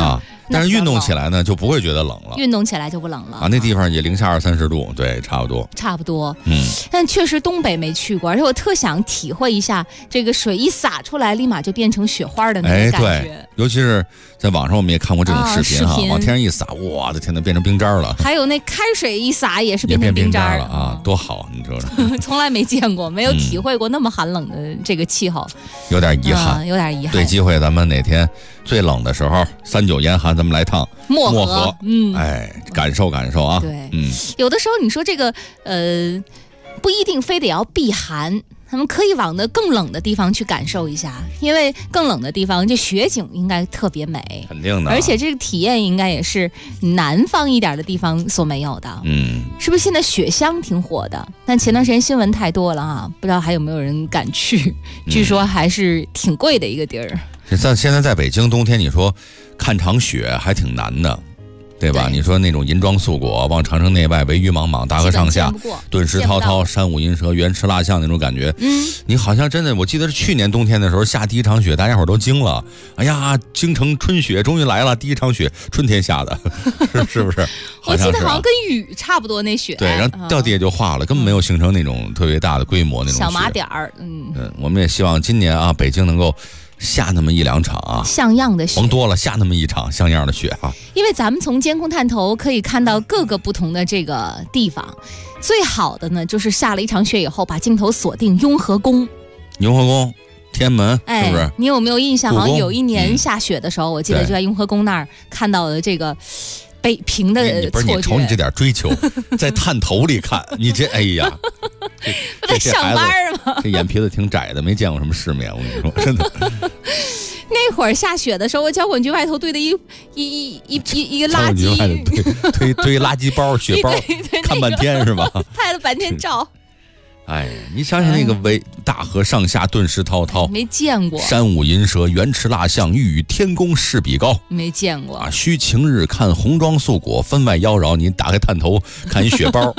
但是运动起来呢就不会觉得冷了， 运动起来就不冷了啊。那地方也零下20-30度，对，差不多。但确实东北没去过，而且我特想体会一下这个水一洒出来，立马就变成雪花的那个感觉。 对，尤其是在网上我们也看过这种视频哈，往天上一洒，哇的天哪，变成冰渣了。 还有那开水一洒也是变成冰渣了啊，多好，你说说。 从来没见过，没有体会过那么寒冷的这个气候， 有点遗憾， 有点遗憾。 对，机会咱们哪天最冷的时候，39严寒，咱们来趟漠河，感受感受啊。 对，有的时候你说这个不一定非得要避寒，他们可以往那更冷的地方去感受一下，因为更冷的地方这雪景应该特别美， 肯定的， 而且这个体验应该也是南方一点的地方所没有的。是不是现在雪乡挺火的？但前段时间新闻太多了啊，不知道还有没有人敢去，据说还是挺贵的一个地儿。 现在在北京冬天，你说看场雪还挺难的，对吧？你说那种银装素裹，往长城内外围鱼茫茫，大河上下，顿石滔滔，山舞银蛇，原驰蜡象那种感觉。你好像真的，我记得是去年冬天的时候下第一场雪，大家伙都惊了。哎呀，京城春雪终于来了，第一场雪春天下的，是不是？ 我记得好像跟雨差不多那雪。 对，然后掉地也就化了，根本没有形成那种特别大的规模那种小麻点儿。 我们也希望今年啊，北京能够下那么1-2场啊， 像样的雪， 甭多了，下那么1场像样的雪啊。 因为咱们从监控探头可以看到各个不同的这个地方，最好的呢就是下了一场雪以后，把镜头锁定雍和宫。 天安门，是不是？ 你有没有印象？好像有一年下雪的时候，我记得就在雍和宫那儿看到了这个北平的不是你瞅你这点追求，在探头里看，你这哎呀， 不在上班吗？ 这眼皮子挺窄的，没见过什么世面，我跟你说，真的。 那会儿下雪的时候，我交管局外头堆的一个垃圾， 堆垃圾包、雪包，看半天是吧？ 拍了半天照。 哎，你想想那个大河上下，顿石滔滔， 没见过； 山舞银蛇，原驰蜡象，欲与天公试比高， 没见过啊！须晴日看红装素裹，分外妖娆。你打开探头看一雪包，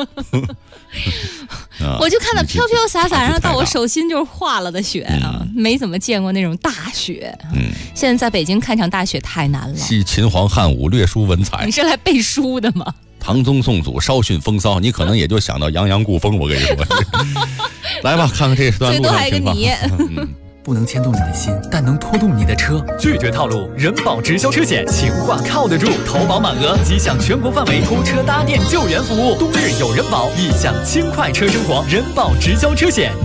我就看到飘飘洒洒，然后到我手心就是化了的雪啊，没怎么见过那种大雪。现在在北京看场大雪太难了。 系秦皇汉武，略输文采。 你是来背书的吗？ 唐宗宋祖稍逊风骚，你可能也就想到阳阳故风。我跟你说，来吧，看看这段路上情况。 不能牵动你的心，但能拖动你的车。拒绝套路，人保直销车险，情话靠得住，投保满额即享全国范围拖车搭电救援服务。冬日有人保，一享轻快车生活。人保直销车险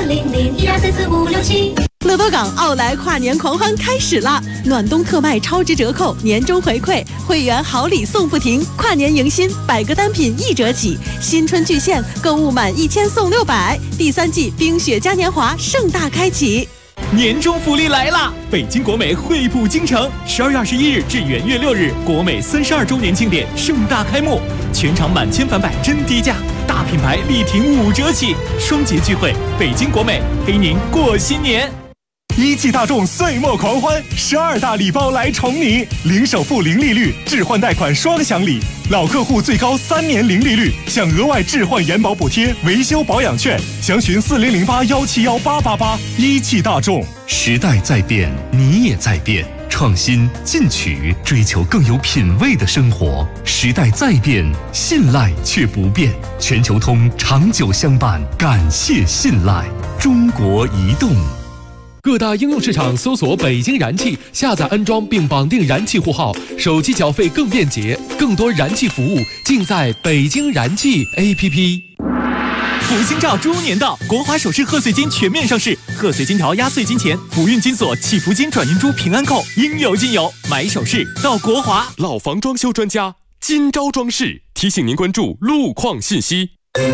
400-1244-567。乐多港奥莱跨年狂欢开始啦！暖冬特卖超值折扣，年终回馈，会员好礼送不停，跨年迎新，100个单品1折起，新春巨献，购物满1000送600，第3季冰雪嘉年华盛大开启。 年终福利来啦！北京国美惠普京城，12月21日至元月6日，国美32周年庆典盛大开幕，全场满千返百真低价，大品牌力挺5折起，双节聚会，北京国美陪您过新年。 一汽大众岁末狂欢，12大礼包来宠你，零首付零利率，置换贷款双享礼，老客户最高3年零利率，享额外置换延保补贴、维修保养券，详询4008-171-888。一汽大众， 时代在变，你也在变，创新进取，追求更有品味的生活。时代在变，信赖却不变，全球通长久相伴，感谢信赖。中国移动。 各大应用市场搜索北京燃气，下载安装并绑定燃气户号，手机缴费更便捷，更多燃气服务尽在北京燃气 APP。 福星照猪年到，国华首饰贺岁金全面上市，贺岁金条压岁金钱、福运金锁、祈福金转运珠、平安扣应有尽有，买首饰到国华。 老房装修专家金招装饰提醒您关注路况信息。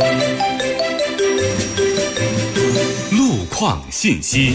路况信息。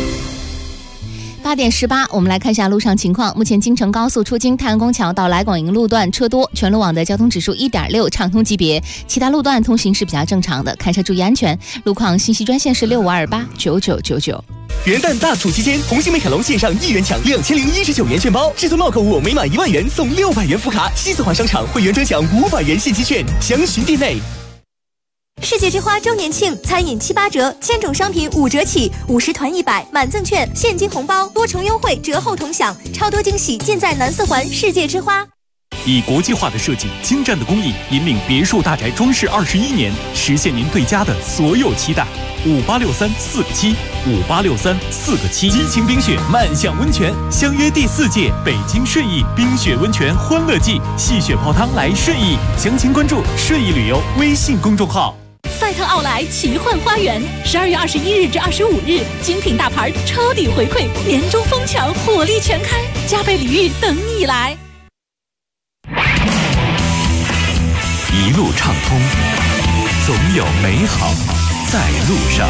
8点18，我们来看一下路上情况。目前京承高速出京太阳宫桥到来广营路段车多，全路网的交通指数1.6，畅通级别。其他路段通行是比较正常的，开车注意安全。路况信息专线是65289999。 元旦大促期间，红星美凯龙线上1元抢2019元券包，至尊帽购物每满1万元送600元福卡，西四环商场会员专享500元现金券，详询店内。 世界之花周年庆，餐饮7、8折，千种商品5折起，50团100，满赠券，现金红包，多重优惠，折后同享，超多惊喜尽在南四环世界之花。 以国际化的设计、精湛的工艺，引领别墅大宅装饰21年，实现您对家的所有期待。58634个7，58634个7。激情冰雪漫享温泉，相约第4届北京顺义冰雪温泉欢乐季，戏雪泡汤来顺义，详情关注顺义旅游微信公众号。 赛特奥莱奇幻花园，12月21日至25日，精品大牌抄底回馈，年终疯抢，火力全开，加倍礼遇等你来。 一路畅通，总有美好在路上。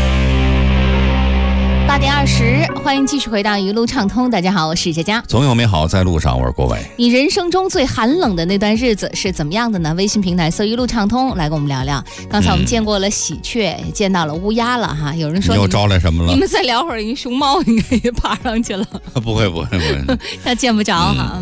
8点20，欢迎继续回到一路畅通。大家好，我是佳佳。 总有美好在路上，我是郭伟。 你人生中最寒冷的那段日子是怎么样的呢？微信平台搜一路畅通来跟我们聊聊。刚才我们见过了喜鹊，也见到了乌鸦了哈。有人说你又招来什么了？ 你们再聊会儿，一熊猫应该也爬上去了。 不会， 它见不着哈。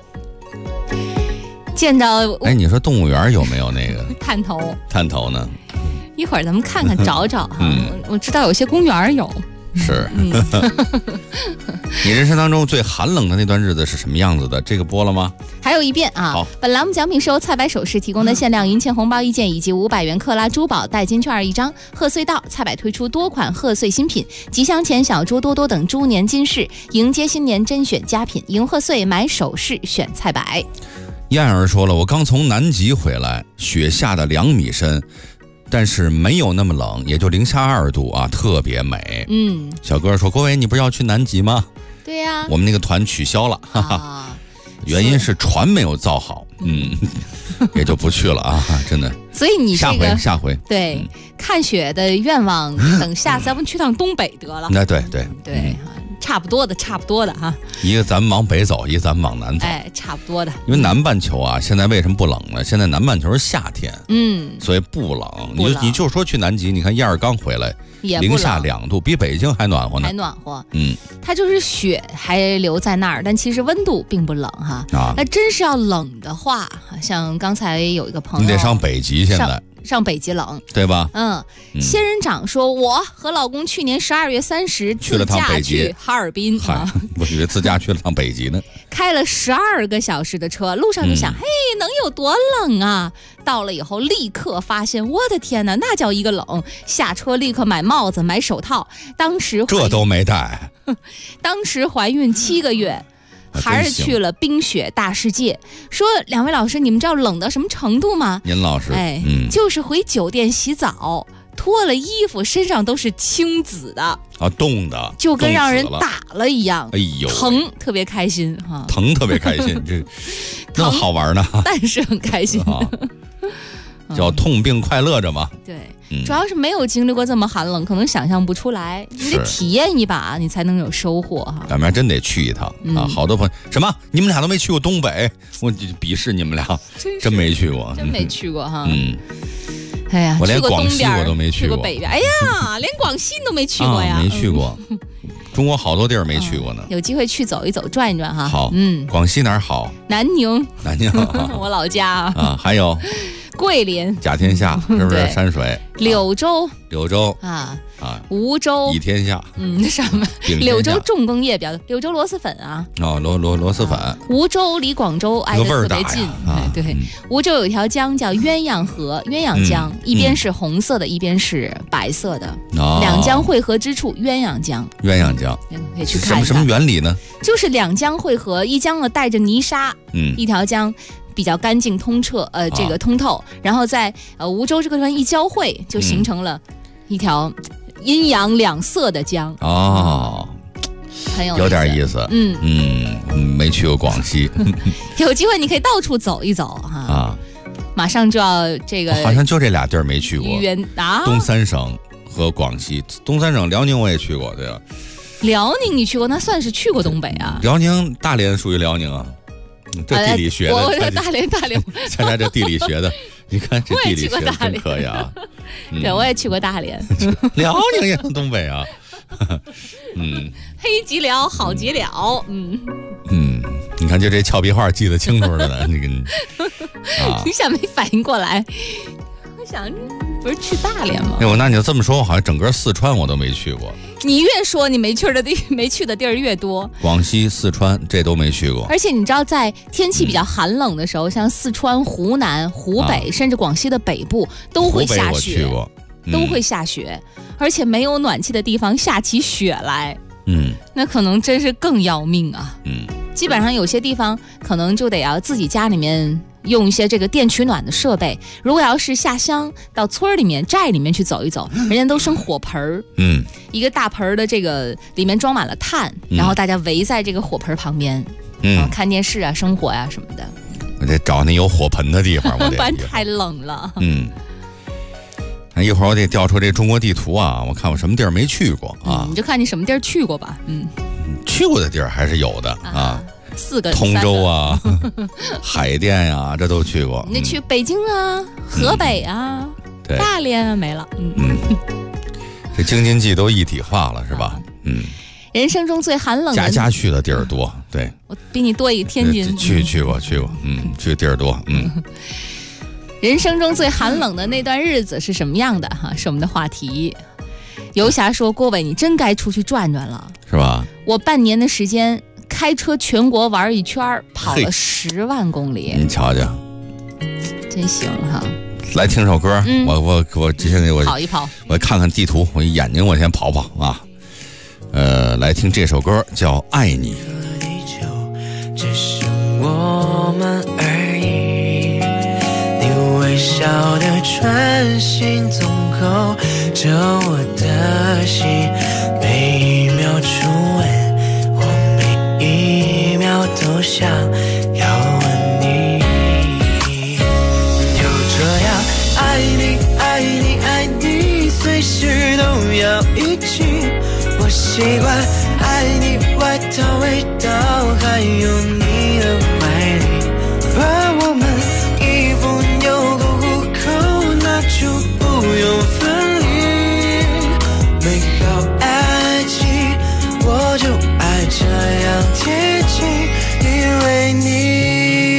见到哎，你说动物园有没有那个探头？ 探头呢？ 一会儿咱们看看找找哈。我知道有些公园有。 是。你人生当中最寒冷的那段日子是什么样子的？这个播了吗？ 还有一遍啊。 好， 本栏目奖品是由菜百首饰提供的限量银钱红包1件以及500元克拉珠宝代金券1张。贺岁到，菜百推出多款贺岁新品，吉祥钱、小猪多多等猪年金饰，迎接新年甄选佳品，迎贺岁买首饰选菜百。 燕儿说了，我刚从南极回来，雪下的2米深，但是没有那么冷，也就0下2度啊，特别美。小哥说，郭伟，你不是要去南极吗？ 对呀， 我们那个团取消了，哈哈，原因是船没有造好，也就不去了啊，真的。 所以你这个下回对看雪的愿望，等下次咱们去趟东北得了。 那对。 差不多的哈。 一个咱们往北走，一个咱们往南走。 哎，差不多的。 因为南半球啊，现在为什么不冷呢？现在南半球是夏天，所以不冷。你就说去南极，你看燕儿刚回来，0下2度，比北京还暖和呢。 还暖和。它就是雪还留在那儿，但其实温度并不冷哈。那真是要冷的话，像刚才有一个朋友， 你得上北极，现在。 上北极冷， 对吧？ 仙人掌说，我和老公去年12月30 去了趟北极， 去哈尔滨我以为自驾去了趟北极呢。 开了12个小时的车，路上就想，嘿，能有多冷啊？到了以后立刻发现，我的天哪，那叫一个冷！下车立刻买帽子、买手套。当时这都没带。 当时怀孕7个月。还是去了冰雪大世界。说2位老师，你们知道冷到什么程度吗？ 您老师， 就是回酒店洗澡，脱了衣服，身上都是青紫的啊，冻的， 就跟让人打了一样。 哎呦， 疼，特别开心哈， 疼特别开心，这那好玩呢， 但是很开心。 叫痛并快乐着嘛。 对，主要是没有经历过这么寒冷，可能想象不出来。你得体验一把，你才能有收获哈。 咱们还真得去一趟啊！好多朋友，什么？你们俩都没去过东北？我鄙视你们俩，真没去过， 真没去过哈。哎呀， 我连广西我都没去过， 去过北边。哎呀，连广西都没去过呀， 没去过。中国好多地儿没去过呢， 有机会去走一走、转一转哈。 好，广西哪儿好？ 南宁， 我老家啊。还有桂林、 甲天下是不是山水？ 柳州啊， 梧州乙天下， 上面柳州重工业比较多，柳州螺蛳粉啊， 螺蛳粉。 梧州离广州挨得特别近，对，梧州有一条江叫鸳鸯河，鸳鸯江，一边是红色的，一边是白色的，两江汇合之处，鸳鸯江， 可以去看一看。 什么原理呢？ 就是两江汇合，一江呢带着泥沙，一条江比较干净通彻，这个通透，然后在梧州这个地方一交汇，就形成了一条阴阳两色的江。很有点意思。没去过广西， 有机会你可以到处走一走哈。马上就要这个， 好像就这俩地儿没去过。东三省和广西，东三省辽宁我也去过，对吧？ 辽宁你去过，那算是去过东北啊。 辽宁大连属于辽宁啊。这地理学的， 我大连， 现在这地理学的，你看这地理学的真可以啊。 对，我也去过大连， 辽宁也是东北啊。 黑吉辽好极了， 你看就这俏皮话记得清楚了呢，你想没反应过来，我想。 不是去大连吗？ 哎呦，那你这么说，我好像整个四川我都没去过。 你越说你没去的地儿越多。 广西、四川这都没去过。 而且你知道，在天气比较寒冷的时候，像四川、湖南、湖北，甚至广西的北部都会下雪。 湖北我去过， 都会下雪，而且没有暖气的地方下起雪来，那可能真是更要命啊。基本上有些地方可能就得要自己家里面用一些这个电取暖的设备。如果要是下乡到村里面、寨里面去走一走，人家都生火盆儿，一个大盆儿的这个里面装满了炭，然后大家围在这个火盆旁边，看电视啊、生火呀、什么的。 我得找那有火盆的地方， 不然太冷了。 一会儿我得调出这中国地图啊，我看我什么地儿没去过啊。 你就看你什么地儿去过吧。 去过的地儿还是有的啊。 4个， 通州啊，海淀呀，这都去过。 你去北京啊、河北啊、大连啊，没了。 这京津冀都一体化了，是吧？ 人生中最寒冷的， 家去的地儿多。对， 我比你多一天津。 去过，去的地儿多。 人生中最寒冷的那段日子是什么样的哈？是我们的话题。游侠说：“郭伟，你真该出去转转了， 是吧？ 我半年的时间开车全国玩一圈，跑了10万公里。 你瞧瞧， 真行哈！ 来听首歌，我现在我跑一跑， 我看看地图，我眼睛我先跑跑啊。来听这首歌叫《爱你》。 只剩我们而已，你微笑的唇形总勾着我的心，每一秒初吻，我每一秒都想要吻你，就这样爱你爱你爱你，随时都要一起，我习惯爱你外套味道，还有你的怀里，把我们衣服纽扣虎口，那就不用分离，美好爱情我就爱这样贴近，因为你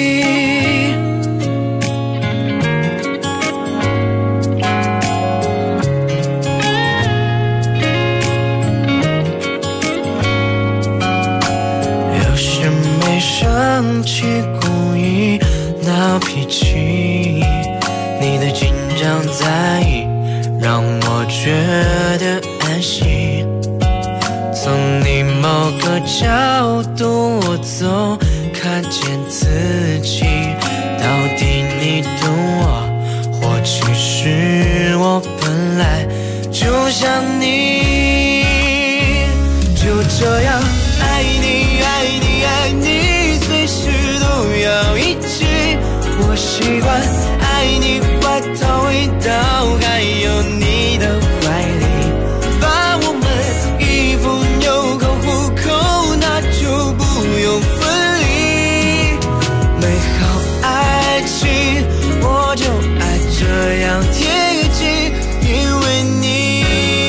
生气故意闹脾气，你的紧张在意让我觉得安心，从你某个角度我总看见自己，到底你懂我，或其实我本来就像你，就这样爱你爱你爱你，随时都要一起，我习惯爱你外套味道，还有你的怀里，把我们衣服纽扣虎口，那就不用分离，美好爱情我就爱这样贴近，因为你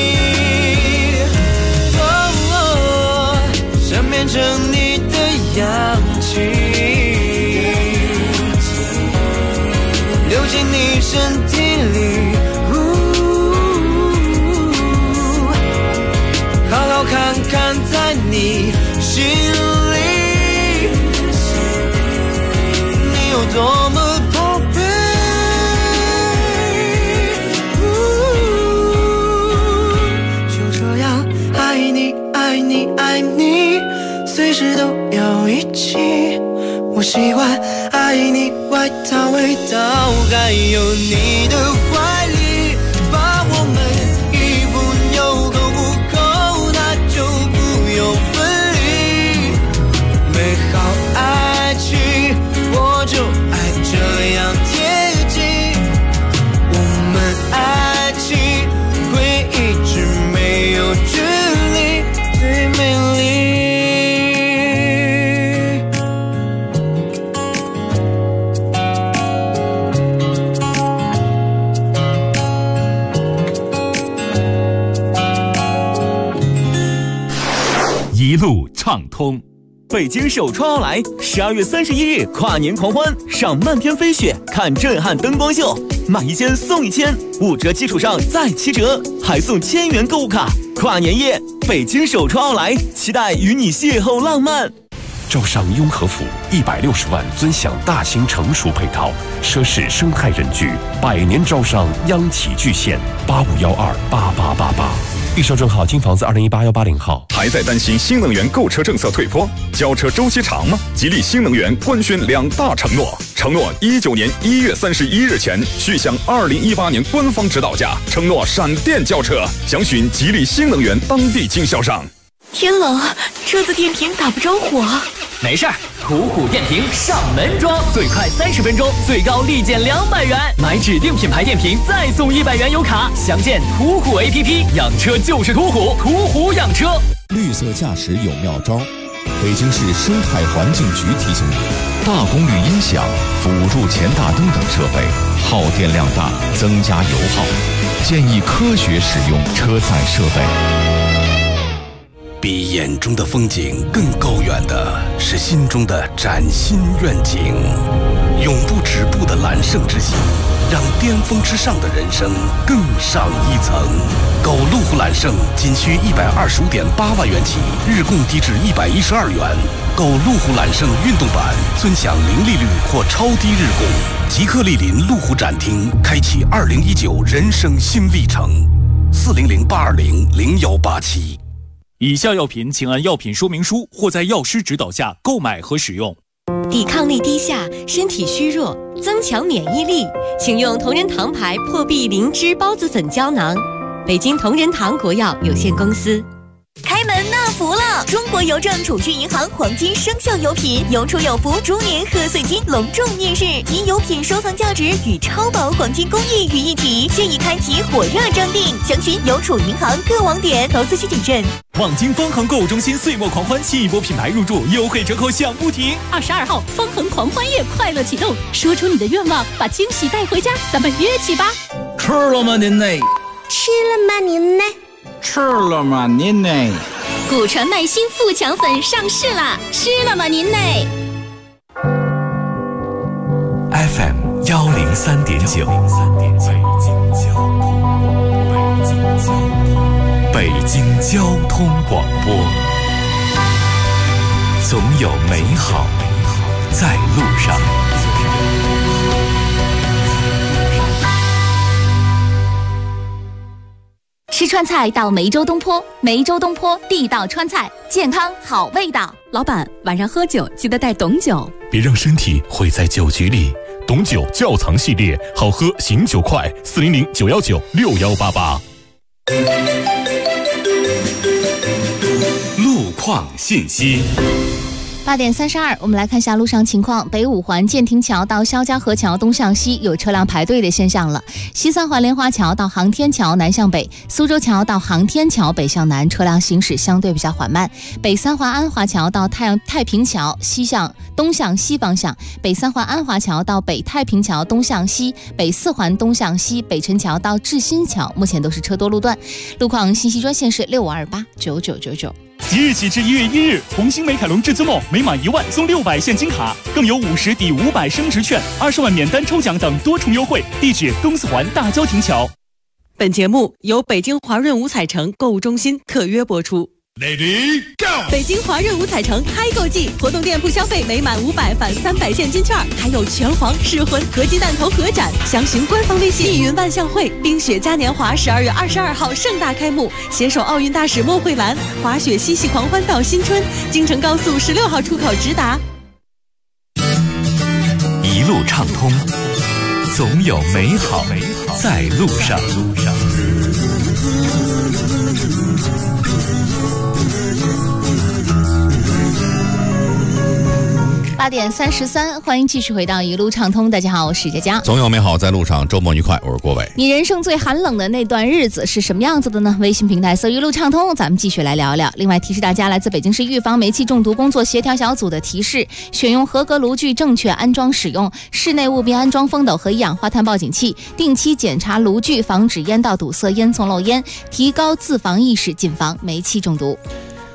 想变成你的氧气，流进你身体里，好好看看在你心里，你有多么宝贝，就这样爱你爱你爱你，随时都要一起，我习惯爱你外套味道，还有你的怀里，把我们衣服纽扣虎口，那就不用分离，美好爱情我就爱这样贴近，我们爱情会一直没有距离，最美丽。 一路畅通。 北京首创奥莱，12月31日跨年狂欢，赏漫天飞雪，看震撼灯光秀，买1件送1000，5折基础上再7折，还送1000元购物卡。跨年夜，北京首创奥莱，期待与你邂逅浪漫。 招商雍和府160万尊享大型成熟配套，奢侈生态人居，100年招商央企巨献，85128888。预售证号金房子2018-180号。 还在担心新能源购车政策退坡、交车周期长吗？吉利新能源官宣2大承诺：承诺19年1月31日前续享2018年官方指导价，承诺闪电交车。详询吉利新能源当地经销商。 天冷，车子电瓶打不着火。 没事儿，途虎电瓶上门装，最快30分钟，最高立减200元。买指定品牌电瓶再送100元油卡。详见途虎 APP， 养车就是途虎，途虎养车。 绿色驾驶有妙招，北京市生态环境局提醒你：大功率音响、辅助前大灯等设备耗电量大，增加油耗，建议科学使用车载设备。 比眼中的风景更高远的是心中的崭新愿景，永不止步的揽胜之心，让巅峰之上的人生更上一层。购路虎揽胜仅需125.8万元起，日供低至112元。购路虎揽胜运动版，尊享零利率或超低日供。即刻莅临路虎展厅，开启2019人生新历程。400-820-0187。 以下药品请按药品说明书或在药师指导下购买和使用。 抵抗力低下，身体虚弱，增强免疫力，请用同仁堂牌破壁灵芝孢子粉胶囊。北京同仁堂国药有限公司。开门纳福了！中国邮政储蓄银行黄金生肖有品有储有福猪年贺岁金隆重面世，集有品收藏价值与超薄黄金工艺于一体，现已开启火热征订，详询邮储银行各网点，投资需谨慎。 望京方恒购物中心岁末狂欢，新一波品牌入驻，优惠折扣响不停。 22号方恒狂欢夜快乐启动，说出你的愿望，把惊喜带回家，咱们约起吧。 吃了吗您呢？ 吃了吗您呢？ 吃了吗您呢？ 古传麦新富强粉上市啦，吃了吗您呢？ FM 103.9，北京交通广播，总有美好在路上。 吃川菜到梅州东坡，梅州东坡地道川菜，健康好味道。 老板，晚上喝酒记得带董酒， 别让身体毁在酒局里。董酒窖藏系列，好喝醒酒快，400-919-6188。 路况信息。 8点32，我们来看一下路上情况。北五环建亭桥到肖家河桥东向西有车辆排队的现象了。西三环莲花桥到航天桥南向北，苏州桥到航天桥北向南车辆行驶相对比较缓慢。北三环安华桥到太平桥东向西方向，北三环安华桥到北太平桥东向西，北四环东向西，北辰桥到志新桥目前都是车多路段。路况信息专线是65289999。 即日起至1月1日，红星美凯龙至尊梦每满1万送600现金卡，更有50抵500升值券、20万免单抽奖等多重优惠。地址：东四环大郊亭桥。 本节目由北京华润五彩城购物中心特约播出。 Lady Go！ 北京华润五彩城嗨购季活动，店铺消费每满500返300现金券，还有拳皇、噬魂、合金弹头合展。详询官方微信。密云万象汇冰雪嘉年华12月22号盛大开幕，携手奥运大使莫慧兰，滑雪嬉戏狂欢到新春。京承高速16号出口直达。 一路畅通，总有美好在路上。 8点33，欢迎继续回到一路畅通。大家好，我是佳佳。 总有美好在路上，周末愉快，我是郭伟。 你人生最寒冷的那段日子是什么样子的呢？微信平台搜一路畅通，咱们继续来聊聊。另外提示大家，来自北京市预防煤气中毒工作协调小组的提示：选用合格炉具，正确安装使用，室内务必安装风斗和一氧化碳报警器，定期检查炉具，防止烟道堵塞、烟囱漏烟，提高自防意识，谨防煤气中毒。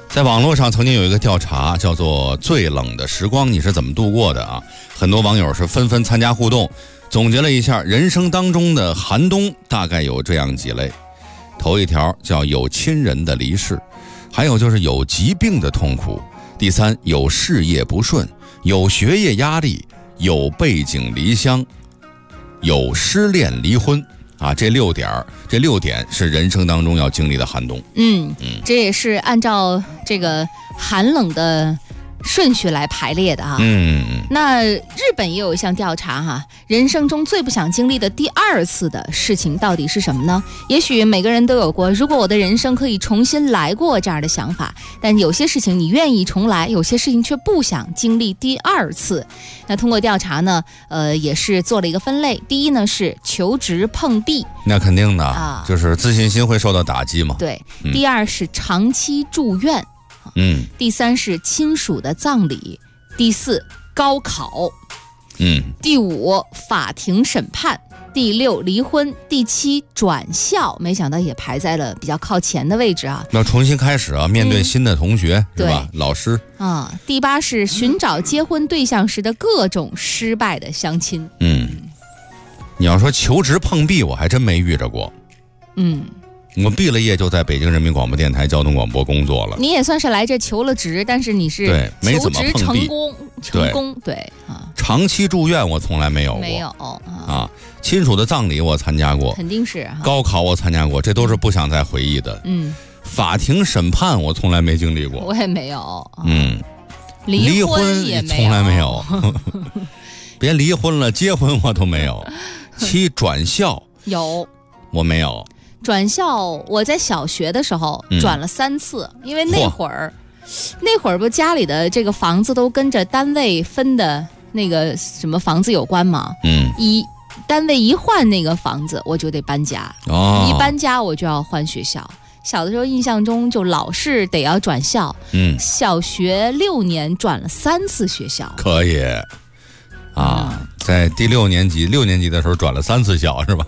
在网络上曾经有一个调查，叫做最冷的时光你是怎么度过的啊？很多网友是纷纷参加互动，总结了一下人生当中的寒冬，大概有这样几类。头一条叫有亲人的离世，还有就是有疾病的痛苦，第三有事业不顺，有学业压力，有背井离乡，有失恋离婚啊，这六点是人生当中要经历的寒冬。 这也是按照这个寒冷的顺序来排列的哈。那日本也有一项调查哈，人生中最不想经历的第二次的事情到底是什么呢？也许每个人都有过，如果我的人生可以重新来过这样的想法，但有些事情你愿意重来，有些事情却不想经历第二次。那通过调查呢，也是做了一个分类。第一呢是求职碰壁， 那肯定的就是自信心会受到打击嘛。 对。第二是长期住院。第三是亲属的葬礼，第四高考，第五法庭审判，第六离婚，第七转校，没想到也排在了比较靠前的位置啊。 要重新开始啊，面对新的同学，是吧？老师啊。第八是寻找结婚对象时的各种失败的相亲。 你要说求职碰壁，我还真没遇着过。我毕了业就在北京人民广播电台交通广播工作了。 你也算是来这求了职，但是你是求职成功，对啊。 长期住院我从来没有过， 没有啊。亲属的葬礼我参加过， 肯定是。 高考我参加过，这都是不想再回忆的。法庭审判我从来没经历过， 我也没有。 离婚也从来没有。别离婚了，结婚我都没有。七转校有， 我没有。 转校我在小学的时候转了3次，因为那会儿不家里的这个房子都跟着单位分的那个什么房子有关嘛。单位一换那个房子我就得搬家，一搬家我就要换学校。小的时候印象中就老是得要转校。小学6年转了3次学校， 可以啊。在第6年级的时候转了3次校是吧？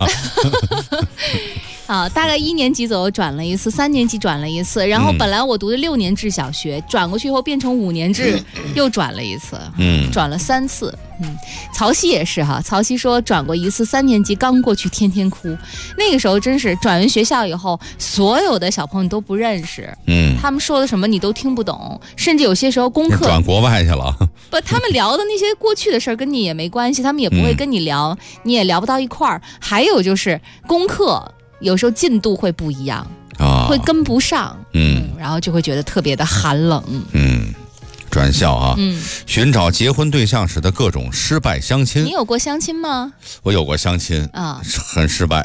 大概1年级左右转了一次，3年级转了一次，然后本来我读的6年制小学，转过去以后变成5年制，又转了一次，转了3次。曹曦也是哈，曹曦说转过一次，3年级刚过去天天哭，那个时候真是转完学校以后，所有的小朋友都不认识，他们说的什么你都听不懂，甚至有些时候功课转国外去了。 不，他们聊的那些过去的事儿跟你也没关系，他们也不会跟你聊，你也聊不到一块儿。还有就是功课。有时候进度会不一样会跟不上，然后就会觉得特别的寒冷。 转校啊，寻找结婚对象时的各种失败相亲。 你有过相亲吗？ 我有过相亲很失败。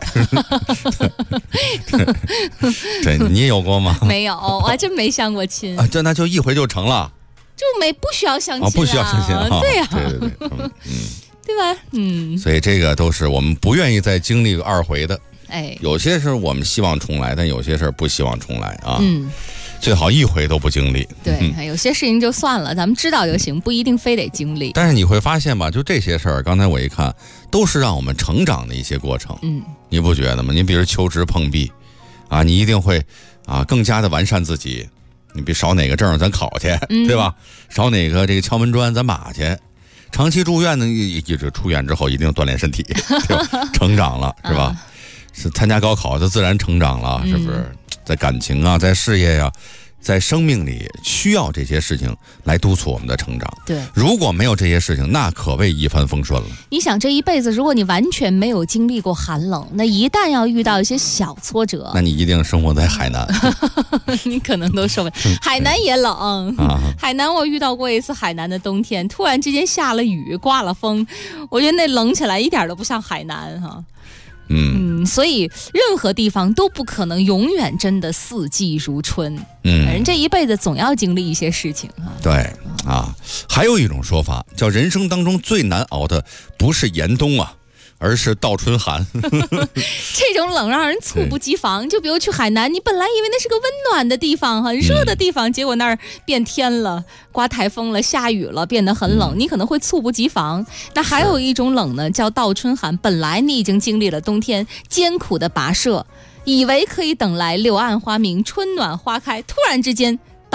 对，你也有过吗？ 没有，我还真没相过亲这那就一回就成了， 就不需要相亲不需要相亲对呀， 对。 对吧？ 所以这个都是我们不愿意再经历2回的。有些事我们希望重来，但有些事不希望重来啊。最好1回都不经历。 对，有些事情就算了，咱们知道就行，不一定非得经历。 但是你会发现吧，就这些事儿，刚才我一看，都是让我们成长的一些过程。你不觉得吗？你比如求职碰壁啊，你一定会更加的完善自己。你别少哪个证咱考去，对吧？少哪个这个敲门砖咱码去。长期住院呢，一直出院之后一定锻炼身体，对吧？成长了是吧？是参加高考就自然成长了，是不是？在感情啊，在事业啊，在生命里需要这些事情来督促我们的成长。 对， 如果没有这些事情，那可谓一帆风顺了。 你想这一辈子，如果你完全没有经历过寒冷，那一旦要遇到一些小挫折， 那你一定生活在海南， 你可能都受不了。海南也冷海南我遇到过一次海南的冬天，突然之间下了雨，刮了风，我觉得那冷起来一点都不像海南哈。所以任何地方都不可能永远真的四季如春。人这一辈子总要经历一些事情哈。 对还有一种说法叫人生当中最难熬的不是严冬而是倒春寒。 这种冷让人猝不及防。就比如去海南，你本来以为那是个温暖的地方，很热的地方，结果那儿变天了，刮台风了，下雨了，变得很冷，你可能会猝不及防。那还有一种冷呢，叫倒春寒。本来你已经经历了冬天艰苦的跋涉，以为可以等来柳暗花明，春暖花开，突然之间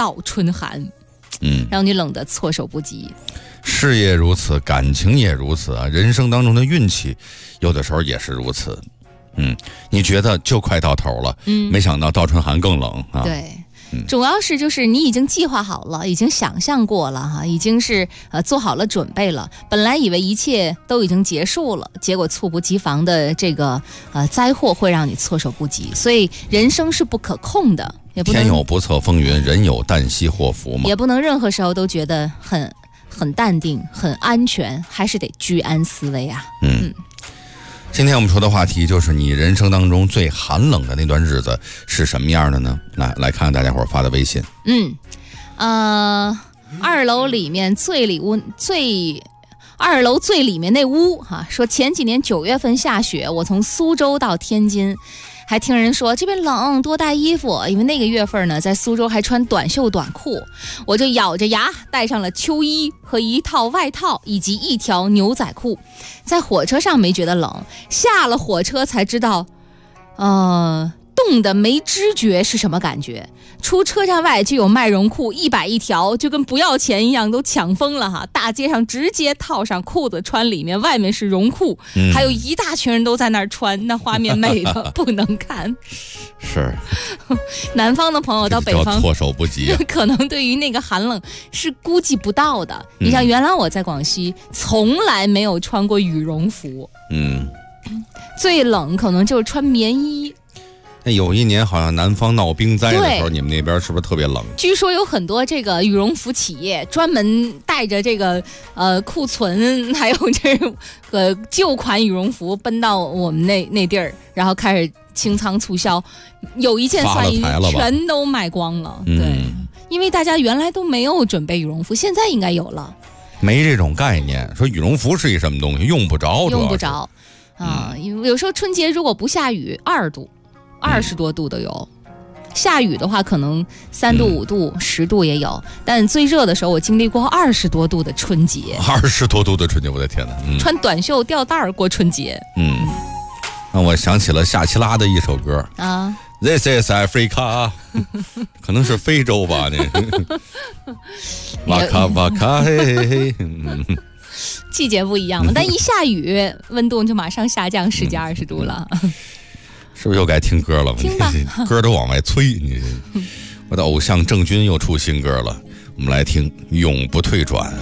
倒春寒，让你冷得措手不及。 事业如此，感情也如此啊，人生当中的运气有的时候也是如此。你觉得就快到头了，没想到倒春寒更冷啊。 对，主要是就是你已经计划好了，已经想象过了哈，已经是做好了准备了。本来以为一切都已经结束了，结果猝不及防的这个灾祸会让你措手不及。所以人生是不可控的，也不能天有不测风云，人有旦夕祸福嘛， 也不能任何时候都觉得很淡定、很安全，还是得居安思危啊。 今天我们说的话题就是你人生当中最寒冷的那段日子是什么样的呢？来看看大家伙发的微信。 二楼里面二楼最里面那屋哈，说前几年9月份下雪，我从苏州到天津，还听人说这边冷，多带衣服，因为那个月份呢，在苏州还穿短袖短裤，我就咬着牙带上了秋衣和一套外套以及一条牛仔裤。在火车上没觉得冷，下了火车才知道，冻得没知觉是什么感觉。出车站外就有卖绒裤，100一条，就跟不要钱一样，都抢疯了哈！大街上直接套上裤子穿里面，外面是绒裤，还有一大群人都在那儿穿，那画面美的不能看。 是， 南方的朋友到北方措手不及可能对于那个寒冷是估计不到的。你像原来我在广西从来没有穿过羽绒服，最冷可能就是穿棉衣。 有一年好像南方闹冰灾的时候，你们那边是不是特别冷？ 据说有很多这个羽绒服企业专门带着这个库存还有这个旧款羽绒服奔到我们那地儿，然后开始清仓促销，有一件算一全都卖光了。对，因为大家原来都没有准备羽绒服，现在应该有了。 没这种概念，说羽绒服是一什么东西，用不着啊。因为有时候春节如果不下雨，2度。20多度都有，下雨的话可能3度、5度、10度也有，但最热的时候我经历过20多度的春节。 20多度的春节，我的天哪！ 穿短袖吊带过春节。 让我想起了夏奇拉的一首歌啊 ，This is Africa， 可能是非洲吧？哇卡哇卡嘿嘿嘿。 季节不一样嘛，但一下雨，温度就马上下降10几20度了。 是不是又该听歌了？ 听吧， 歌都往外催。我的偶像郑钧又出新歌了，我们来听《永不退转》。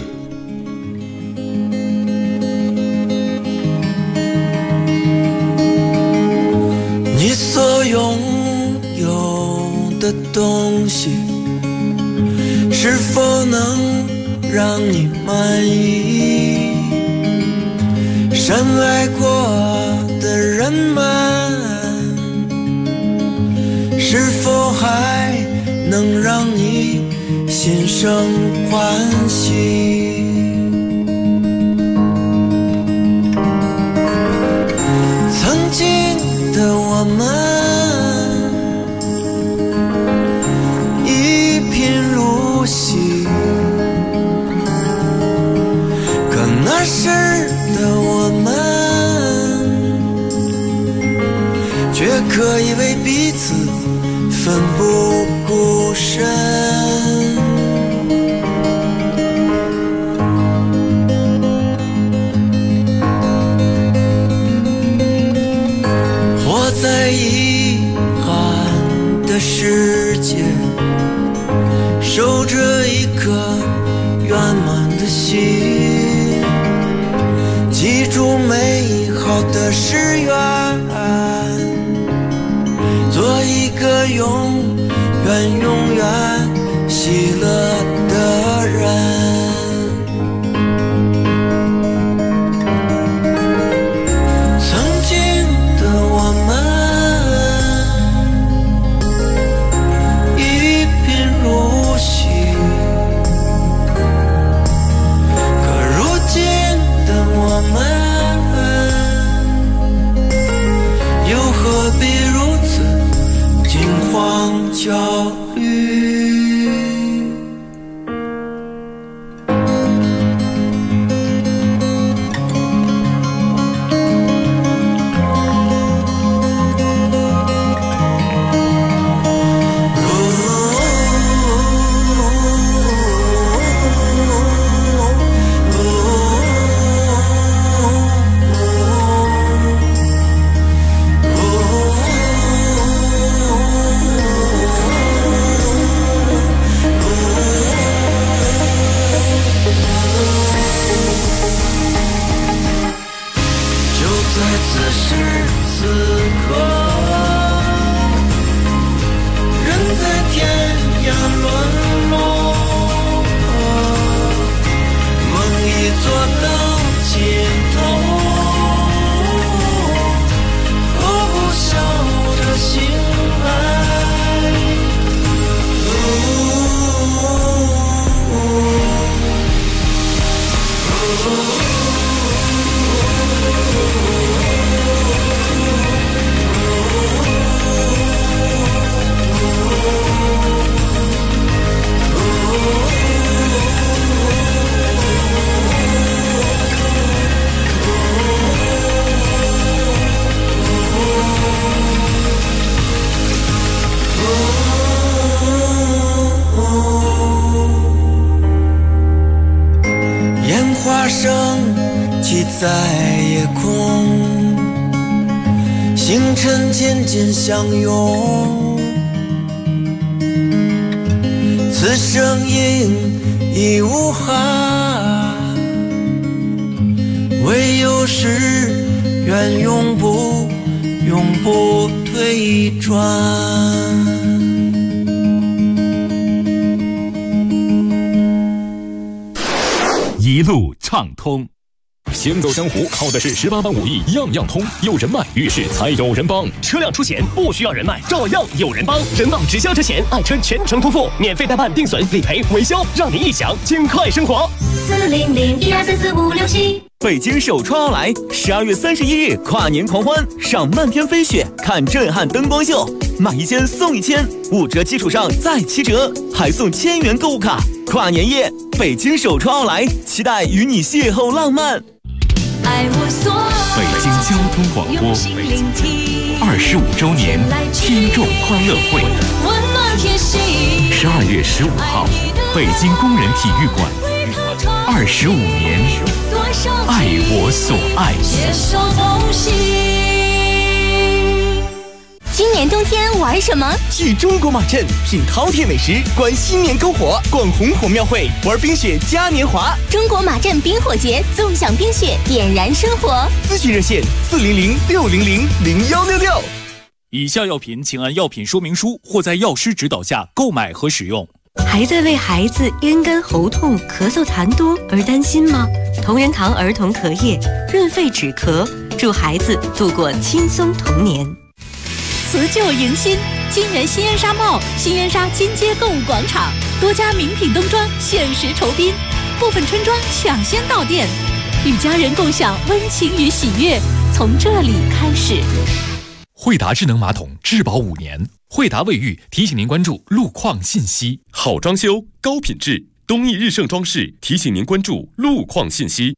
你所拥有的东西，是否能让你满意？深爱过的人们，是否还能让你心生欢喜？曾经的我们一贫如洗，可那时的我们却可以为彼此奋不顾身，活在遗憾的世界，守着一颗圆满的心，记住美好的誓愿，做一个永远喜乐的人。曾经的我们一贫如洗，可如今的我们又何必如此惊慌焦虑？ 在夜空，星辰渐渐相拥，此生应已无憾，唯有誓愿永不退转。 一路畅通。 行走江湖靠的是18般武艺，样样通。有人脉，遇事才有人帮。 车辆出险不需要人脉，照样有人帮。人保直销车险，爱车全程托付，免费代办定损、理赔、维修，让您一享尽快生活。 400-12344567。 北京首创奥莱，12月31日跨年狂欢，赏漫天飞雪，看震撼灯光秀，买1000送1000，5折基础上再7折，还送1000元购物卡。跨年夜，北京首创奥莱，期待与你邂逅浪漫。 北京交通广播25周年听众欢乐会，12月15号，北京工人体育馆，25年，爱我所爱。 今年冬天玩什么？ 去中国马镇品饕餮美食，观新年篝火，逛红火庙会，玩冰雪嘉年华。 中国马镇冰火节，纵享冰雪，点燃生活。 咨询热线400-600-0166。 以下药品请按药品说明书或在药师指导下购买和使用。 还在为孩子咽干喉痛、咳嗽痰多而担心吗？同仁堂儿童咳液润肺止咳，助孩子度过轻松童年。 辞旧迎新，金源新源纱 mall 新源纱金街购物广场，多家名品冬装限时酬宾，部分春装抢先到店，与家人共享温情与喜悦，从这里开始。 惠达智能马桶质保5年，惠达卫浴提醒您关注路况信息。 好装修，高品质，东义日盛装饰提醒您关注路况信息。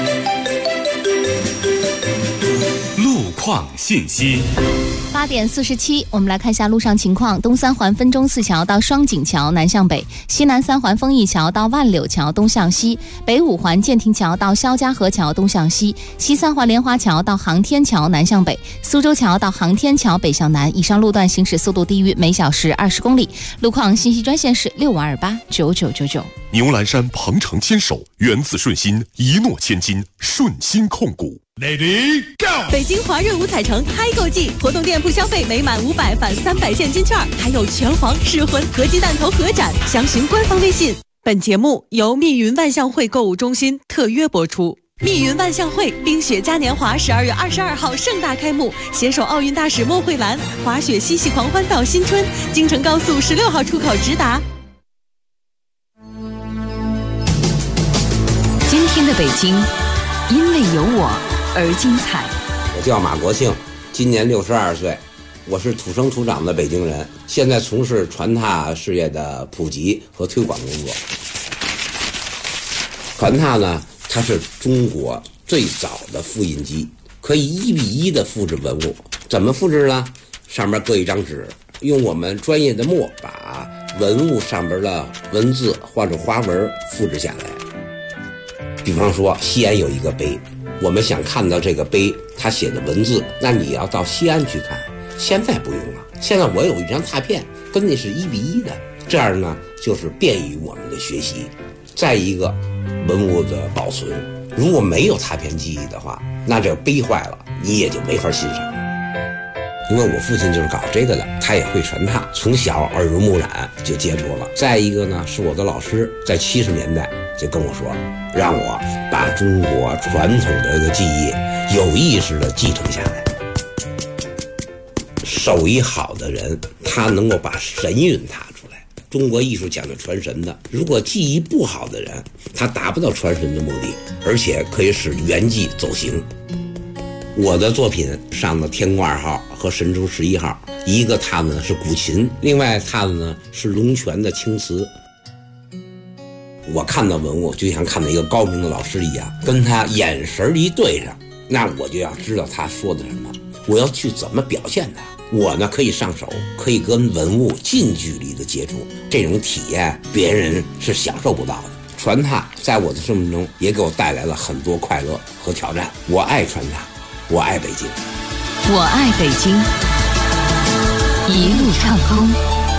路况信息。 8点47，我们来看一下路上情况。东三环分钟寺桥到双井桥南向北，西南三环丰益桥到万柳桥东向西，北5环建亭桥到肖家河桥东向西，西3环莲花桥到航天桥南向北，苏州桥到航天桥北向南。以上路段行驶速度低于每小时20公里。路况信息专线是65289999。 牛栏山鹏程牵手，源自顺心，一诺千金，顺心控股。 Lady Go！ 北京华润五彩城嗨购季，活动店铺消费每满500返300现金券，还有拳皇、噬魂、合鸡蛋头合展，详询官方微信。本节目由密云万象汇购物中心特约播出。密云万象汇冰雪嘉年华12月22号盛大开幕，携手奥运大使莫慧兰，滑雪嬉戏狂欢到新春，京承高速16号出口直达。 今天的北京，因为有我而精彩。 我叫马国庆，今年62岁，我是土生土长的北京人，现在从事船踏事业的普及和推广工作。船踏呢，它是中国最早的复印机，可以1比1的复制文物。怎么复制呢？上面搁一张纸，用我们专业的墨把文物上边的文字或者花纹复制下来。比方说西安有一个碑，我们想看到这个碑它写的文字，那你要到西安去看，现在不用了。现在我有一张拓片，跟那是1比1的，这样呢就是便于我们的学习。再一个，文物的保存，如果没有拓片记忆的话，那这碑坏了你也就没法欣赏了。因为我父亲就是搞这个的，他也会传踏，从小耳濡目染就接触了。再一个呢，是我的老师在70年代就跟我说，让我把中国传统的这个技艺有意识的继承下来。手艺好的人，他能够把神韵踏出来， 中国艺术讲究传神的，如果技艺不好的人，他达不到传神的目的，而且可以使原技走形。我的作品上的天宫2号和神舟11号，一个踏的是古琴，另外踏的呢是龙泉的青瓷。我看到文物就像看到一个高明的老师一样，跟他眼神一对上，那我就要知道他说的什么，我要去怎么表现它。我呢可以上手，可以跟文物近距离的接触，这种体验别人是享受不到的。传踏在我的生命中也给我带来了很多快乐和挑战。我爱传踏，我爱北京， 我爱北京，一路畅通。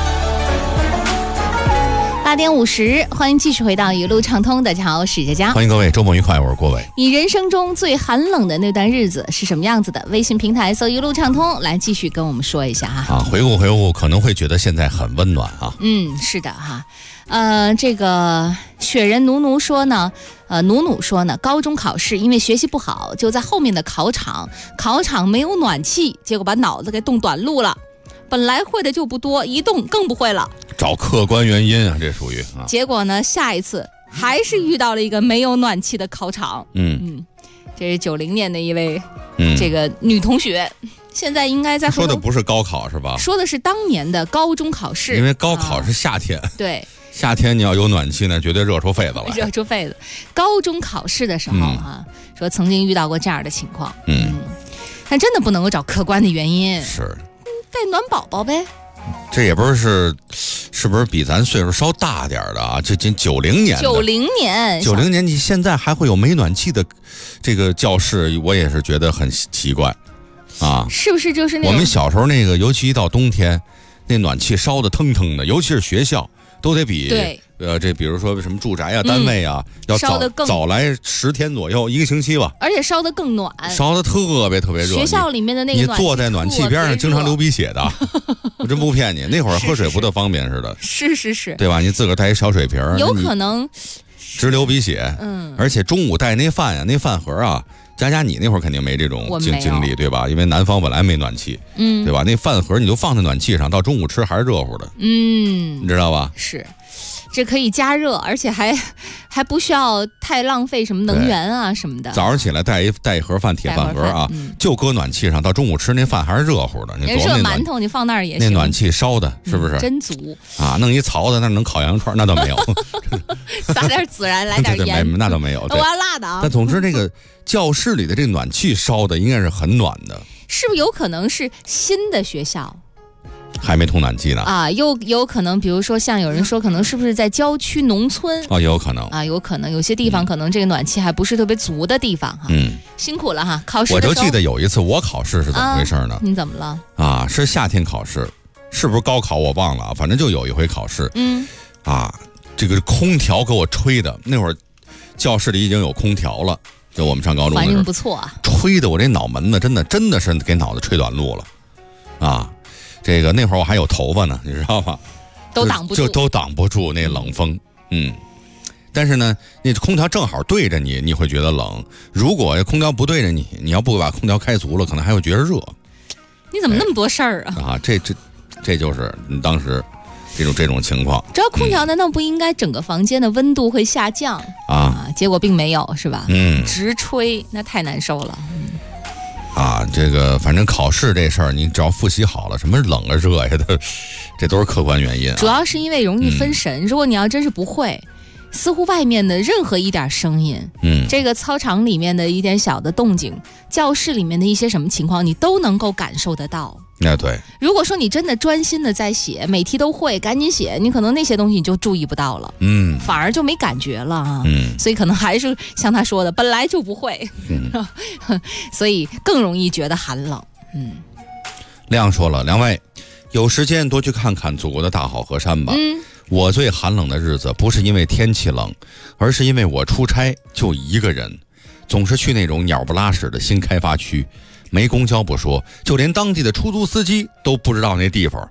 8点50，欢迎继续回到一路畅通。大家好，我是佳佳， 欢迎各位，周末愉快，我是郭伟。 你人生中最寒冷的那段日子是什么样子的？微信平台搜一路畅通，来继续跟我们说一下哈。 啊，回顾，可能会觉得现在很温暖啊。 是的哈。这个雪人努努说呢，高中考试因为学习不好，就在后面的考场没有暖气，结果把脑子给冻短路了。本来会的就不多，一动更不会了。 找客观原因啊，这属于啊。 结果呢，下一次还是遇到了一个没有暖气的考场。这是90年的一位这个女同学，现在应该在说的不是高考是吧？ 说的是当年的高中考试， 因为高考是夏天。 对。 夏天你要有暖气呢，绝对热出痱子来。 热出痱子。高中考试的时候说曾经遇到过这样的情况。但真的不能够找客观的原因。 是。 带暖宝宝呗。 这也不是不是比咱岁数稍大点的啊？这90年的。90年，你现在还会有没暖气的这个教室，我也是觉得很奇怪啊。 是不是就是那种我们小时候那个，尤其一到冬天，那暖气烧的腾腾的，尤其是学校。都得比这比如说什么住宅啊、单位啊，要早来10天左右，1个星期吧。 而且烧得更暖， 烧得特别热。 学校里面的那个你坐在暖气边上，经常流鼻血的。我真不骗你，那会儿喝水不特方便似的。 是， 对吧？你自个儿带一小水瓶， 有可能直流鼻血。而且中午带那饭呀，那饭盒啊。佳你那会儿肯定没这种经历，对吧？因为南方本来没暖气，对吧？那饭盒你就放在暖气上，到中午吃还是热乎的，你知道吧？ 是，这可以加热，而且还不需要太浪费什么能源啊什么的。 早上起来带一盒饭，铁饭盒啊，就搁暖气上，到中午吃那饭还是热乎的。你热馒头你放那儿也行。 那暖气烧的是不是？ 真足啊！弄一槽子那能烤羊串，那倒没有。 撒点孜然，来点盐， 那倒没有。 我要辣的啊！ 但总之这个。教室里的这个暖气烧的应该是很暖的， 是不是有可能是新的学校还没通暖气呢？ 啊，又有可能，比如说像有人说，可能是不是在郊区农村啊？有可能啊，有可能有些地方可能这个暖气还不是特别足的地方哈。辛苦了哈，考试的时候。 我就记得有一次我考试是怎么回事呢？ 你怎么了？ 啊，是夏天考试，是不是高考我忘了啊？反正就有一回考试，这个空调给我吹的，那会儿教室里已经有空调了。就我们上高中的时候， 环境不错啊， 吹的我这脑门子真的是给脑子吹短路了，啊，这个那会儿我还有头发呢，你知道吗？ 都挡不住， 就都挡不住那冷风，但是呢，那空调正好对着你，你会觉得冷；如果空调不对着你，你要不把空调开足了，可能还会觉得热。 你怎么那么多事儿啊？ 啊，这就是你当时。这种情况， 只要空调难道不应该整个房间的温度会下降啊？结果并没有，是吧？直吹那太难受了。 这个反正考试这事儿，你只要复习好了，什么冷啊热呀的，这都是客观原因。 主要是因为容易分神，如果你要真是不会，似乎外面的任何一点声音，这个操场里面的一点小的动静，教室里面的一些什么情况，你都能够感受得到。 对， 如果说你真的专心的在写，每题都会，赶紧写，你可能那些东西你就注意不到了，反而就没感觉了啊。所以可能还是像他说的，本来就不会，所以更容易觉得寒冷。 亮说了，两位有时间多去看看祖国的大好河山吧。我最寒冷的日子不是因为天气冷，而是因为我出差就一个人，总是去那种鸟不拉屎的新开发区。没公交不说，就连当地的出租司机都不知道那地方。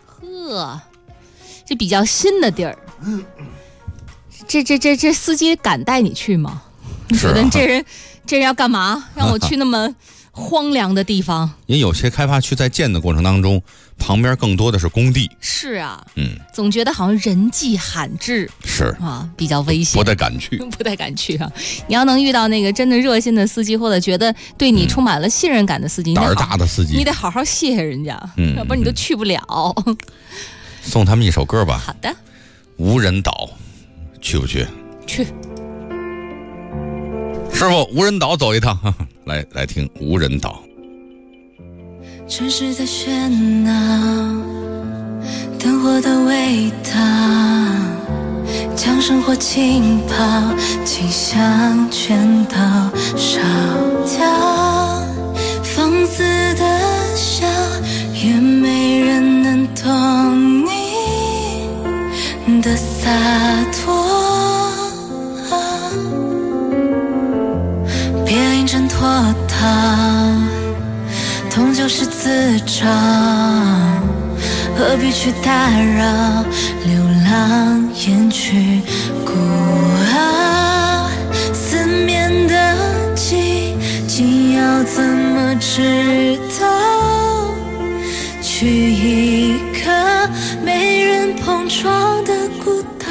这比较新的地儿，这司机敢带你去吗？你觉得这人要干嘛？让我去那么荒凉的地方？ 因为有些开发区在建的过程当中， 旁边更多的是工地。 是啊，总觉得好像人迹罕至， 是啊，比较危险， 不太敢去， 不太敢去啊。你要能遇到那个真的热心的司机，或者觉得对你充满了信任感的司机， 胆儿大的司机， 你得好好谢谢人家，要不然你都去不了。 送他们一首歌吧。 好的。 无人岛，去不去？ 去。 师傅，无人岛走一趟，来听无人岛。 城市在喧闹，灯火的味道，将生活浸泡，景象全都烧掉。放肆的笑，也没人能懂你的洒脱。别临阵脱逃，终究是自找，何必去打扰？流浪掩去孤傲，四面的寂静要怎么知道？去一个没人碰撞的孤岛。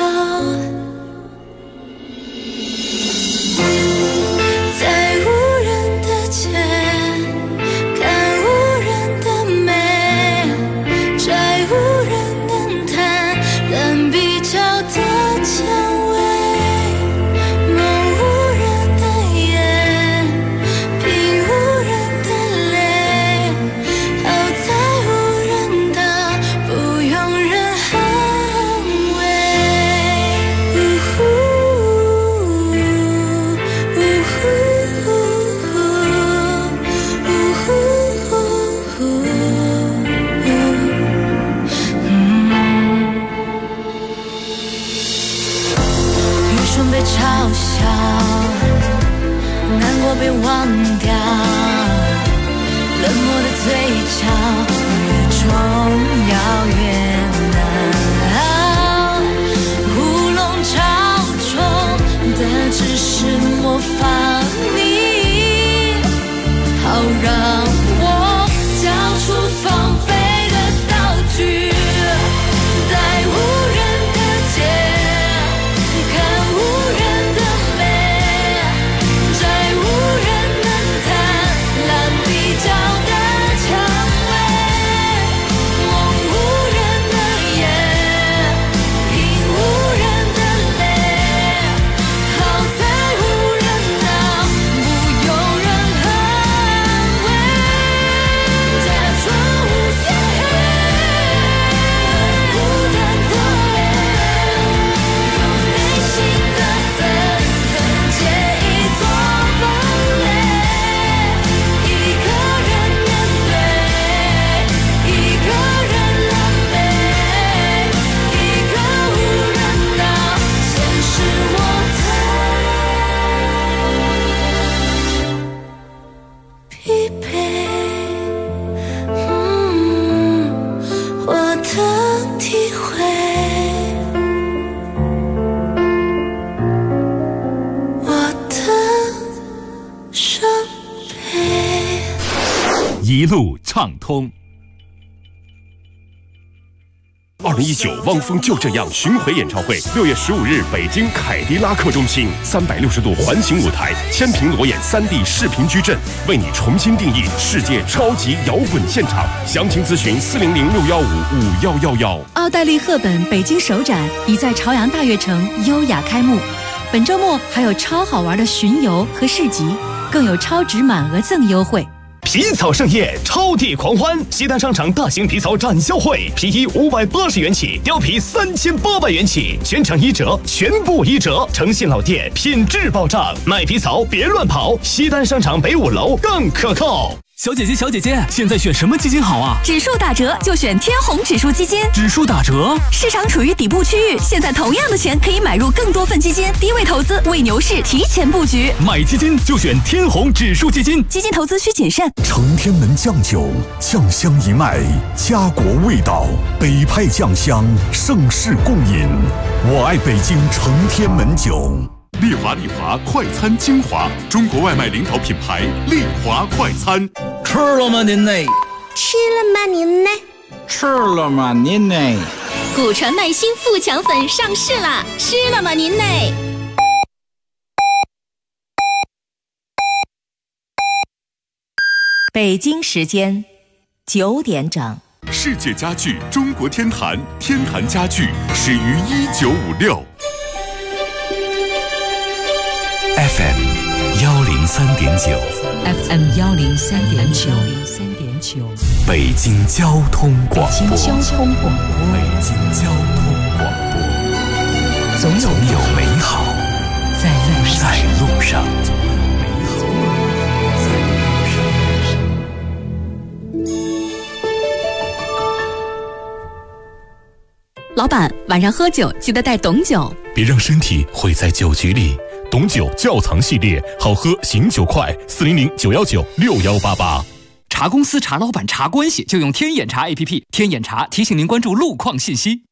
被忘掉，冷漠的嘴角，越重要越难熬。乌龙朝中的只是模仿你，好让我交出防备的道具，在无人的街。 一路畅通。2019汪峰就这样巡回演唱会，6月15日北京凯迪拉克中心，360度环形舞台，千屏裸眼3D 视频矩阵，为你重新定义世界超级摇滚现场。详情咨询400-615-5111。 奥黛丽·赫本北京首展已在朝阳大悦城优雅开幕，本周末还有超好玩的巡游和市集，更有超值满额赠优惠。 皮草盛宴，超地狂欢！西单商场大型皮草展销会，皮衣580元起，貂皮3800元起，全场1折，全部1折，诚信老店，品质保障。买皮草别乱跑，西单商场北5楼更可靠。 小姐姐，现在选什么基金好啊？ 指数打折就选天弘指数基金。 指数打折， 市场处于底部区域，现在同样的钱可以买入更多份基金，低位投资为牛市提前布局。 买基金就选天弘指数基金， 基金投资需谨慎。 承天门酱酒，酱香一脉，家国味道，北派酱香，盛世共饮。我爱北京承天门酒。 丽华快餐精华，中国外卖领导品牌丽华快餐。 吃了吗您呢？ 吃了吗您呢？ 吃了吗您呢？ 古传麦新富强粉上市啦，吃了吗您呢？ 北京时间9点整。 世界家具中国天坛，天坛家具始于1956。 FM 103.9 FM 103.9 北京交通广播。 北京交通广播。 北京交通广播。总有美好在路上。 老板，晚上喝酒记得带董酒， 别让身体毁在酒局里。董酒窖藏系列，好喝醒酒快，400-919-6188。 查公司、查老板、查关系，就用天眼查 APP。天眼查提醒您关注路况信息。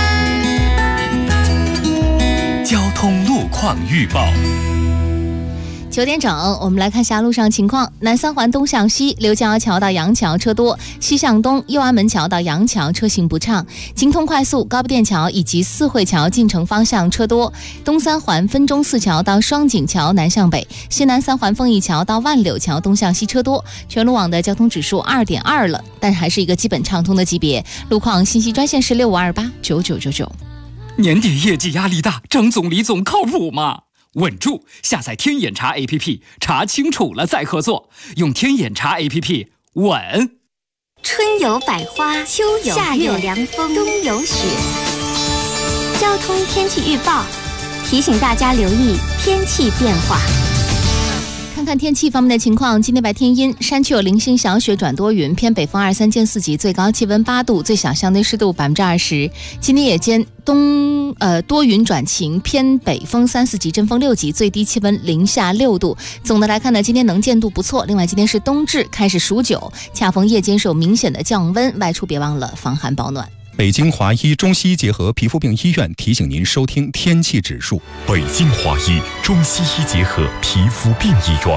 交通路况预报。 9点整，我们来看下路上情况。南三环东向西，刘家桥到杨桥车多；西向东，右安门桥到杨桥车行不畅。京通快速、高碑店桥以及四惠桥进城方向车多。东三环分钟寺桥到双井桥南向北，西南三环丰益桥到万柳桥东向西车多。全路网的交通指数2.2了，但还是一个基本畅通的级别。路况信息专线是65289999。 年底业绩压力大，张总、李总靠谱吗？稳住！下载天眼查 APP， 查清楚了再合作。用天眼查 APP， 稳。 春有百花，秋有夏有凉风，冬有雪。交通天气预报提醒大家留意天气变化。 看看天气方面的情况，今天白天阴，山区有零星小雪转多云，偏北风2-3见4级，最高气温8度，最小相对湿度20%。今天夜间多云转晴，偏北风3-4级，阵风6级，最低气温零下6度。总的来看呢，今天能见度不错。另外，今天是冬至，开始数9，恰逢夜间是有明显的降温，外出别忘了防寒保暖。 北京华医中西医结合皮肤病医院提醒您收听天气指数。 北京华医中西医结合皮肤病医院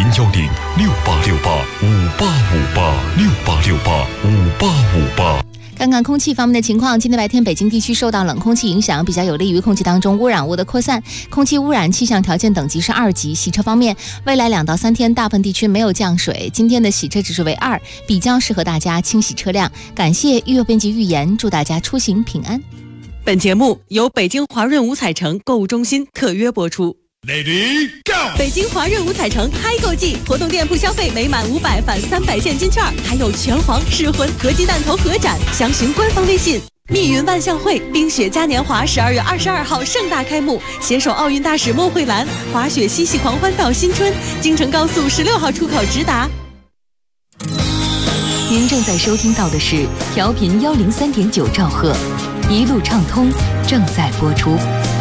，010-6868-5858，6868-5858。 看看空气方面的情况，今天白天北京地区受到冷空气影响，比较有利于空气当中污染物的扩散，空气污染气象条件等级是2级。洗车方面，未来2到3天大部分地区没有降水，今天的洗车指数为2，比较适合大家清洗车辆。感谢预有编辑预言，祝大家出行平安。 本节目由北京华润五彩城购物中心特约播出。 Lady Go！ 北京华润五彩城嗨购季，活动店铺消费每满500返300现金券，还有拳皇、噬魂、合金弹头合展，详询官方微信。密云万象汇冰雪嘉年华12月22号盛大开幕，携手奥运大使莫慧兰，滑雪嬉戏狂欢到新春，京承高速16号出口直达。 您正在收听到的是调频103.9兆赫，一路畅通正在播出。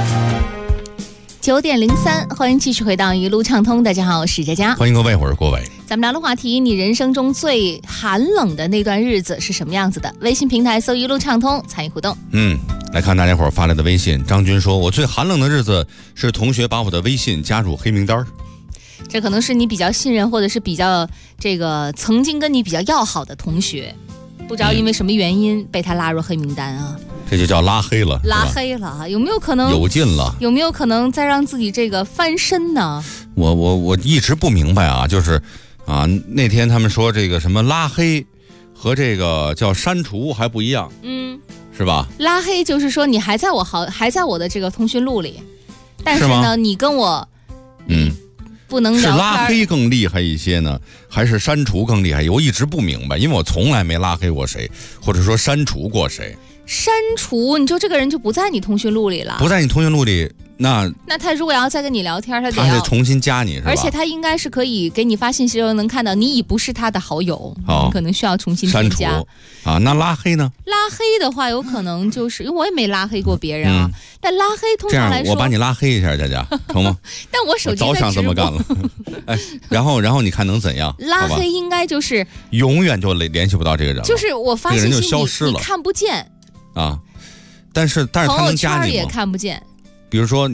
9点03，欢迎继续回到一路畅通。大家好，我是佳佳， 欢迎各位，我是郭伟。 咱们聊的话题，你人生中最寒冷的那段日子是什么样子的？微信平台搜一路畅通，参与互动。 来看大家伙儿发来的微信。张军说，我最寒冷的日子是同学把我的微信加入黑名单。 这可能是你比较信任，或者是比较曾经跟你比较要好的同学，不知道因为什么原因被他拉入黑名单啊。 这就叫拉黑了， 拉黑了，有没有可能有劲了？有没有可能再让自己翻身呢？ 我一直不明白啊，就是那天他们说这个什么拉黑和这个叫删除还不一样，是吧？ 拉黑就是说你还在我的这个通讯录里，但是呢，你跟我不能聊天。 是拉黑更厉害一些呢，还是删除更厉害？我一直不明白，因为我从来没拉黑过谁，或者说删除过谁。 删除，你就这个人就不在你通讯录里了， 不在你通讯录里，那他如果要再跟你聊天，他得重新加你，是吧？ 而且他应该是可以给你发信息的时候能看到你已不是他的好友，你可能需要重新添加。 删除啊，那拉黑呢？ 拉黑的话，有可能就是因为我也没拉黑过别人啊，但拉黑通常来说， 这样我把你拉黑一下，佳佳，成吗？ 但我手机早想这么干了。然后你看能怎样？ 拉黑应该就是永远就联系不到这个人了， 就是我发信息这个人就消失了， 你看不见。 但是他能加你吗？ 朋友圈也看不见。 比如说，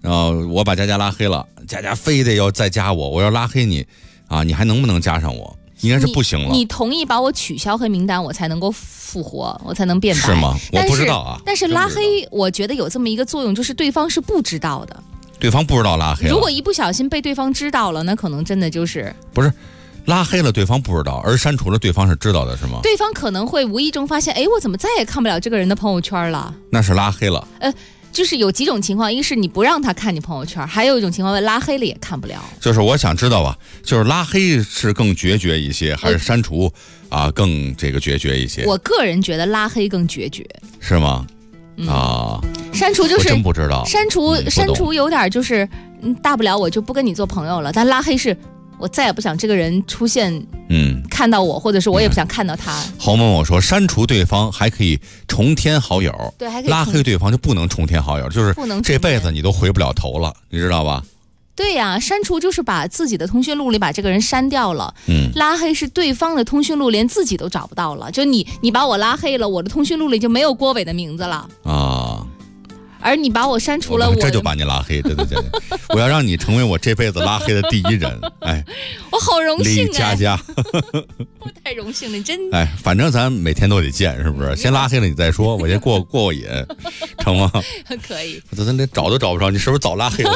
我把佳佳拉黑了，佳佳非得要再加我，我要拉黑你你还能不能加上我？ 应该是不行了。 你同意把我取消黑名单，我才能够复活，我才能变白， 是吗？我不知道啊。 但是拉黑，我觉得有这么一个作用，就是对方是不知道的。 对方不知道拉黑了， 如果一不小心被对方知道了，那可能真的就是不是拉黑了，对方不知道，而删除了对方是知道的，是吗？ 对方可能会无意中发现，哎，我怎么再也看不了这个人的朋友圈了？ 那是拉黑了。 就是有几种情况，一个是你不让他看你朋友圈，还有一种情况拉黑了也看不了。 就是我想知道啊，就是拉黑是更决绝一些，还是删除更这个决绝一些？ 我个人觉得拉黑更决绝， 是吗？ 删除就是我真不知道， 删除有点就是大不了我就不跟你做朋友了，但拉黑是我再也不想这个人出现，看到我，或者是我也不想看到他。 侯问我说，删除对方还可以重添好友， 对，还可以拉黑对方就不能重添好友，就是这辈子你都回不了头了，你知道吧？ 对呀，删除就是把自己的通讯录里把这个人删掉了，拉黑是对方的通讯录连自己都找不到了，就你把我拉黑了，我的通讯录里就没有郭伟的名字了啊。而你把我删除了，我这就把你拉黑，对，我要让你成为我这辈子拉黑的第一人，哎， 我好荣幸李佳佳， 我太荣幸了，真哎，反正咱每天都得见，是不是？先拉黑了你再说，我先过瘾，成吗？ 可以， 咱连找都找不着，你是不是早拉黑了？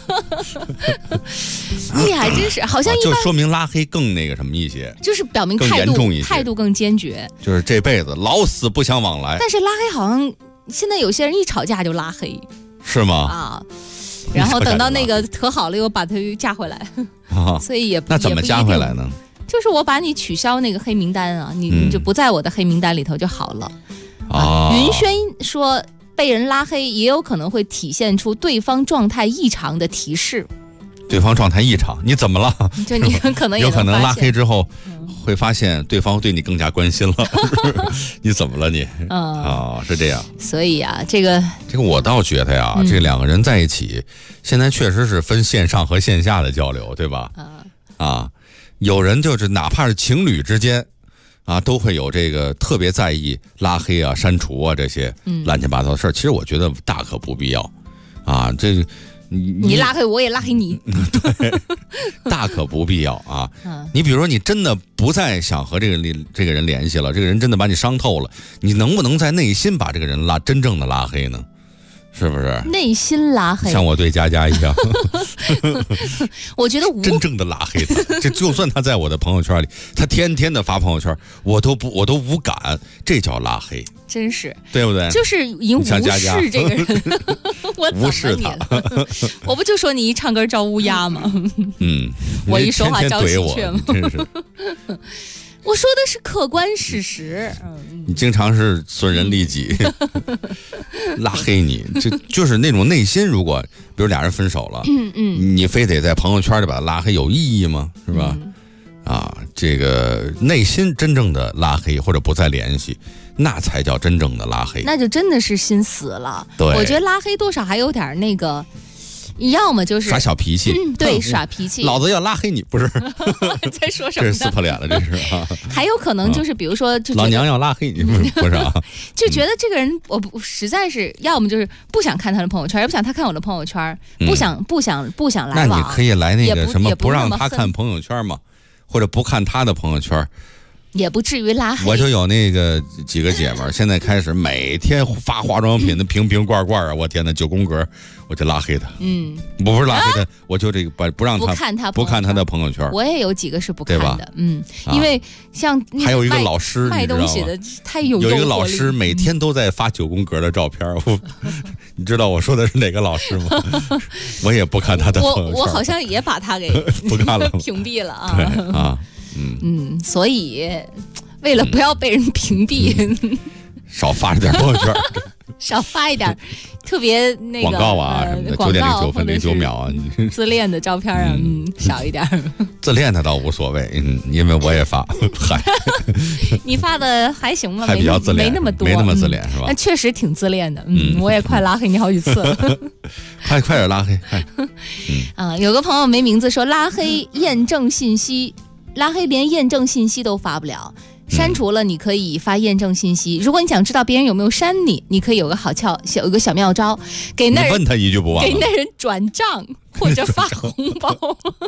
你还真是，好像一般就说明拉黑更那个什么一些， 就是表明更严重一些， 态度更坚决， 就是这辈子老死不相往来。 但是拉黑好像。现在有些人一吵架就拉黑， 是吗？ 啊，然后等到那个和好了又把他加回来，所以也那怎么加回来呢？ 就是我把你取消那个黑名单啊，你就不在我的黑名单里头就好了。云轩说，被人拉黑也有可能会体现出对方状态异常的提示。 对方状态异常，你怎么了？ 就你可能也有可能拉黑之后会发现对方对你更加关心了。你怎么了你？是这样。 所以啊，这个我倒觉得呀，这两个人在一起，现在确实是分线上和线下的交流，对吧？有人就是哪怕是情侣之间都会有这个特别在意拉黑啊、删除啊这些乱七八糟的事儿。其实我觉得大可不必要这。 你拉黑我也拉黑你， 对，大可不必要啊！你比如说，你真的不再想和这个人联系了，这个人真的把你伤透了，你能不能在内心把这个人真正的拉黑呢？是不是？ 内心拉黑， 像我对佳佳一样， 我觉得真正的拉黑他，就算他在我的朋友圈里，他天天的发朋友圈，我都无感，这叫拉黑。 真是， 对不对？ 就是已经无视这个人，我无视他。 我不就说你一唱歌招乌鸦吗？我一说话招喜鹊吗？ 真是。 我说的是客观事实。 你经常是损人利己，拉黑你，就是那种内心。如果比如俩人分手了，你非得在朋友圈里把他拉黑，有意义吗？是吧？这个内心真正的拉黑或者不再联系，那才叫真正的拉黑。 那就真的是心死了。 对， 我觉得拉黑多少还有点那个。要么就是耍小脾气， 对，耍脾气。 老子要拉黑你，不是？ 在说什么？ 这是撕破脸了，这是还有可能就是，比如说， 老娘要拉黑你，不是啊？ 就觉得这个人，我实在是，要么就是不想看他的朋友圈，也不想他看我的朋友圈，不想来往。 那你可以来那个什么，不让他看朋友圈嘛，或者不看他的朋友圈。 也不至于拉黑。 我就有那个几个姐们儿，现在开始每天发化妆品的瓶罐我天哪，9宫格，我就拉黑他。不是拉黑他，我就这个不让他不看他的朋友圈。 我也有几个是不看的，因为像还有一个老师卖东西的太有一个老师每天都在发9宫格的照片，你知道我说的是哪个老师吗？我也不看他的朋友圈。 我好像也把他给不看了， 屏蔽了啊。 对啊。 所以为了不要被人屏蔽， 少发一点朋友圈， 少发一点特别那个广告啊，什么的9点09分09秒啊， 自恋的照片啊，少一点。 自恋的倒无所谓，因为我也发，嗨， 你发的还行吧， 还比较自恋， 没那么多， 没那么自恋是吧？ 那确实挺自恋的，我也快拉黑你好几次了， 快点拉黑， 有个朋友没名字说拉黑验证信息。拉黑连验证信息都发不了，删除了你可以发验证信息。如果你想知道别人有没有删你，你可以有个小妙招，给那人问他一句不忘， 给那人转账或者发红包。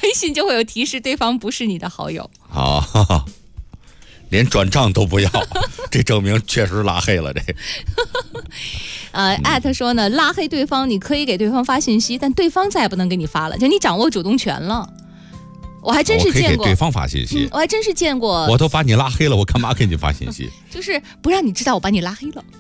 微信就会有提示，对方不是你的好友。 好，连转账都不要，这证明确实拉黑了。这艾特说呢，拉黑对方，你可以给对方发信息，但对方再也不能给你发了，就你掌握主动权了。我还真是见过， 我可以给对方发信息。 我还真是见过。 我都把你拉黑了，我干嘛给你发信息？ 就是不让你知道我把你拉黑了。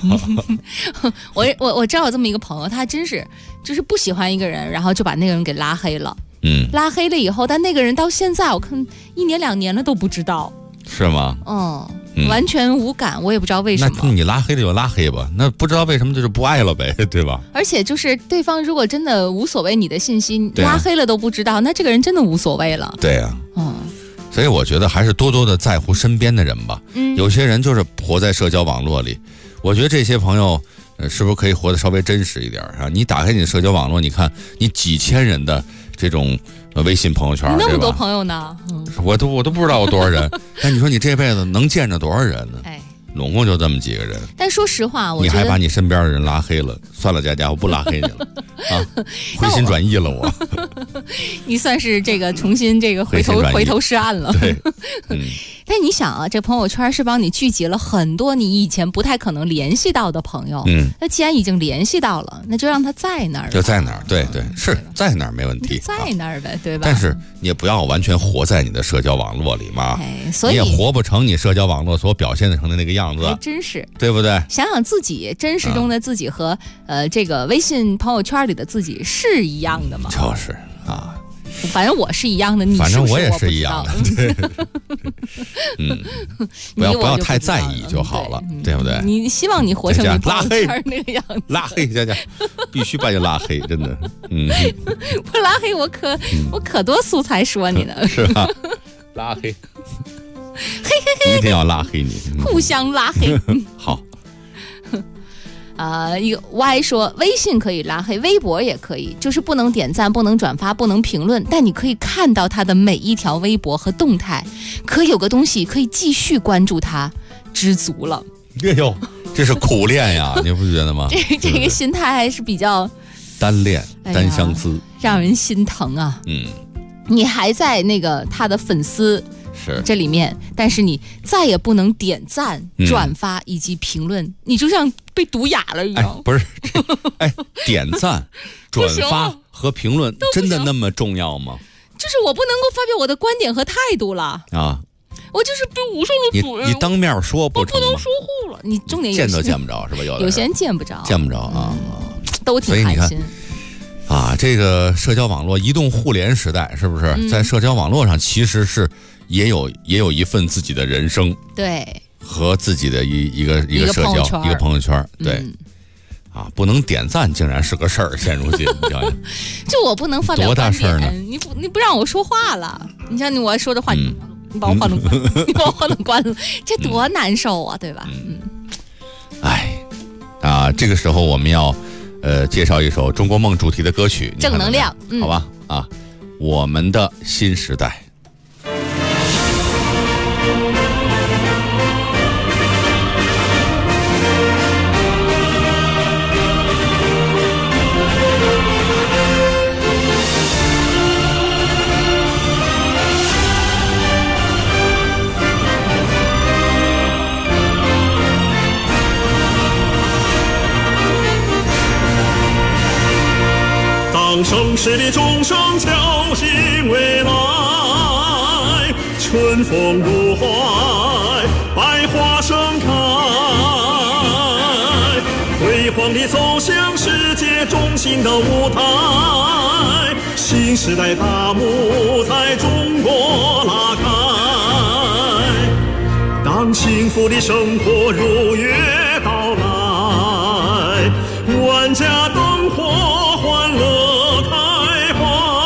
我知道有这么一个朋友，他真是就是不喜欢一个人，然后就把那个人给拉黑了。拉黑了以后，但那个人到现在我看1年2年了都不知道。 是吗？ 完全无感，我也不知道为什么。 那你拉黑就拉黑吧，那不知道为什么就是不爱了呗，对吧？ 而且就是对方如果真的无所谓你的信息，拉黑了都不知道，那这个人真的无所谓了。 对啊，所以我觉得还是多多的在乎身边的人吧。有些人就是活在社交网络里，我觉得这些朋友是不是可以活得稍微真实一点啊？你打开你的社交网络，你看你几千人的这种微信朋友圈， 那么多朋友呢？ 我都不知道有多少人。但你说你这辈子能见着多少人呢？拢共就这么几个人。 但说实话， 你还把你身边的人拉黑了，算了，佳佳，我不拉黑你了啊，回心转意了我。 你算是这个重新这个回头是岸了。 对， 但你想啊，这朋友圈是帮你聚集了很多你以前不太可能联系到的朋友。那既然已经联系到了，那就让他在那儿。 就在那儿，对，是在那儿没问题， 在那儿呗，对吧？ 但是你也不要完全活在你的社交网络里嘛， 所以你也活不成你社交网络所表现成的那个样子， 还真是， 对不对？ 想想自己真实中的自己和这个微信朋友圈里的自己是一样的吗？ 就是啊。 反正我是一样的，你反正我也是一样的，对，不要太在意就好了，对不对？ 你希望你活成你朋友圈那个样子， 拉黑佳佳，必须把你拉黑，真的， 不拉黑我可多素材说你呢， 是吧？拉黑，一定要拉黑你， 互相拉黑， 好。 一个 Y 说，微信可以拉黑，微博也可以，就是不能点赞，不能转发，不能评论，但你可以看到他的每一条微博和动态，可有个东西可以继续关注他，知足了。 哎呦，这是苦练呀，你不觉得吗？ 这个心态还是比较单恋、单相思， 让人心疼啊。你还在那个他的粉丝是这里面，但是你再也不能点赞、转发以及评论，你就像被毒哑了一样。 不是，点赞、转发和评论真的那么重要吗？ 就是我不能够发表我的观点和态度了啊！我就是被侮受了主人。 你当面说不成吗？ 我不能说话了。你重点见都见不着是吧？ 有些人见不着， 啊， 都挺开心。 啊，这个社交网络移动互联时代，是不是在社交网络上其实是也有一份自己的人生， 对， 和自己的一个社交一个朋友圈，对，不能点赞竟然是个事儿，现如今你想想， 就我不能发表多大事儿呢？ 你不让我说话了，你像我说的话，你把我话筒关了，你把我话筒关了，这多难受啊，对吧？ 这个时候我们要介绍一首中国梦主题的歌曲， 正能量， 好吧？我们的新时代。 当盛世的钟声敲醒未来，春风入怀，百花盛开，辉煌地走向世界中心的舞台，新时代大幕在中国拉开。当幸福的生活如约到来，万家灯火欢乐开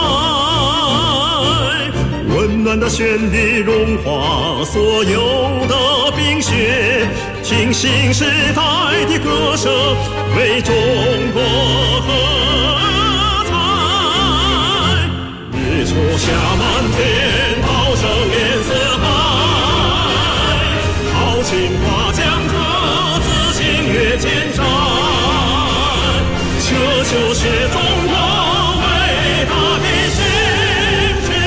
怀，温暖的旋律融化所有的冰雪，听新时代的歌声为中国喝彩。日出下满天，涛声连四海，豪情划江河，自信越千山，这就是中国伟大的新时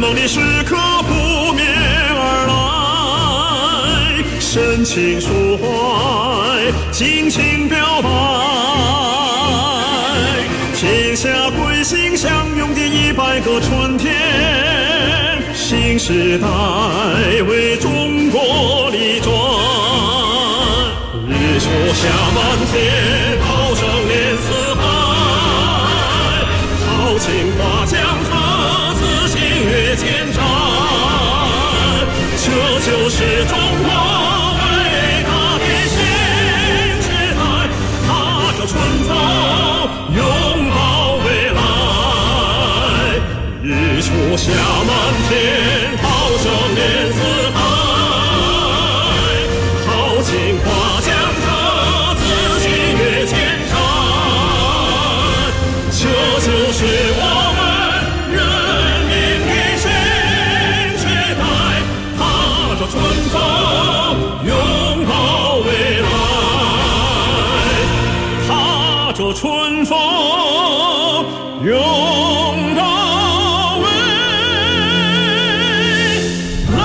胜利时刻扑面而来，深情抒怀，尽情表白，天下归心相拥的100个春天，新时代为中国立传，日出下满天，炮声连四海，豪情划江河，自信越千山，这就是中国伟大的新时代，踏着春风拥抱未来，日出下满天，炮声连四海，豪情划江河，自信越千山，这就是我们人民的新时代，踏着春风拥抱未来，踏着春风拥抱未来。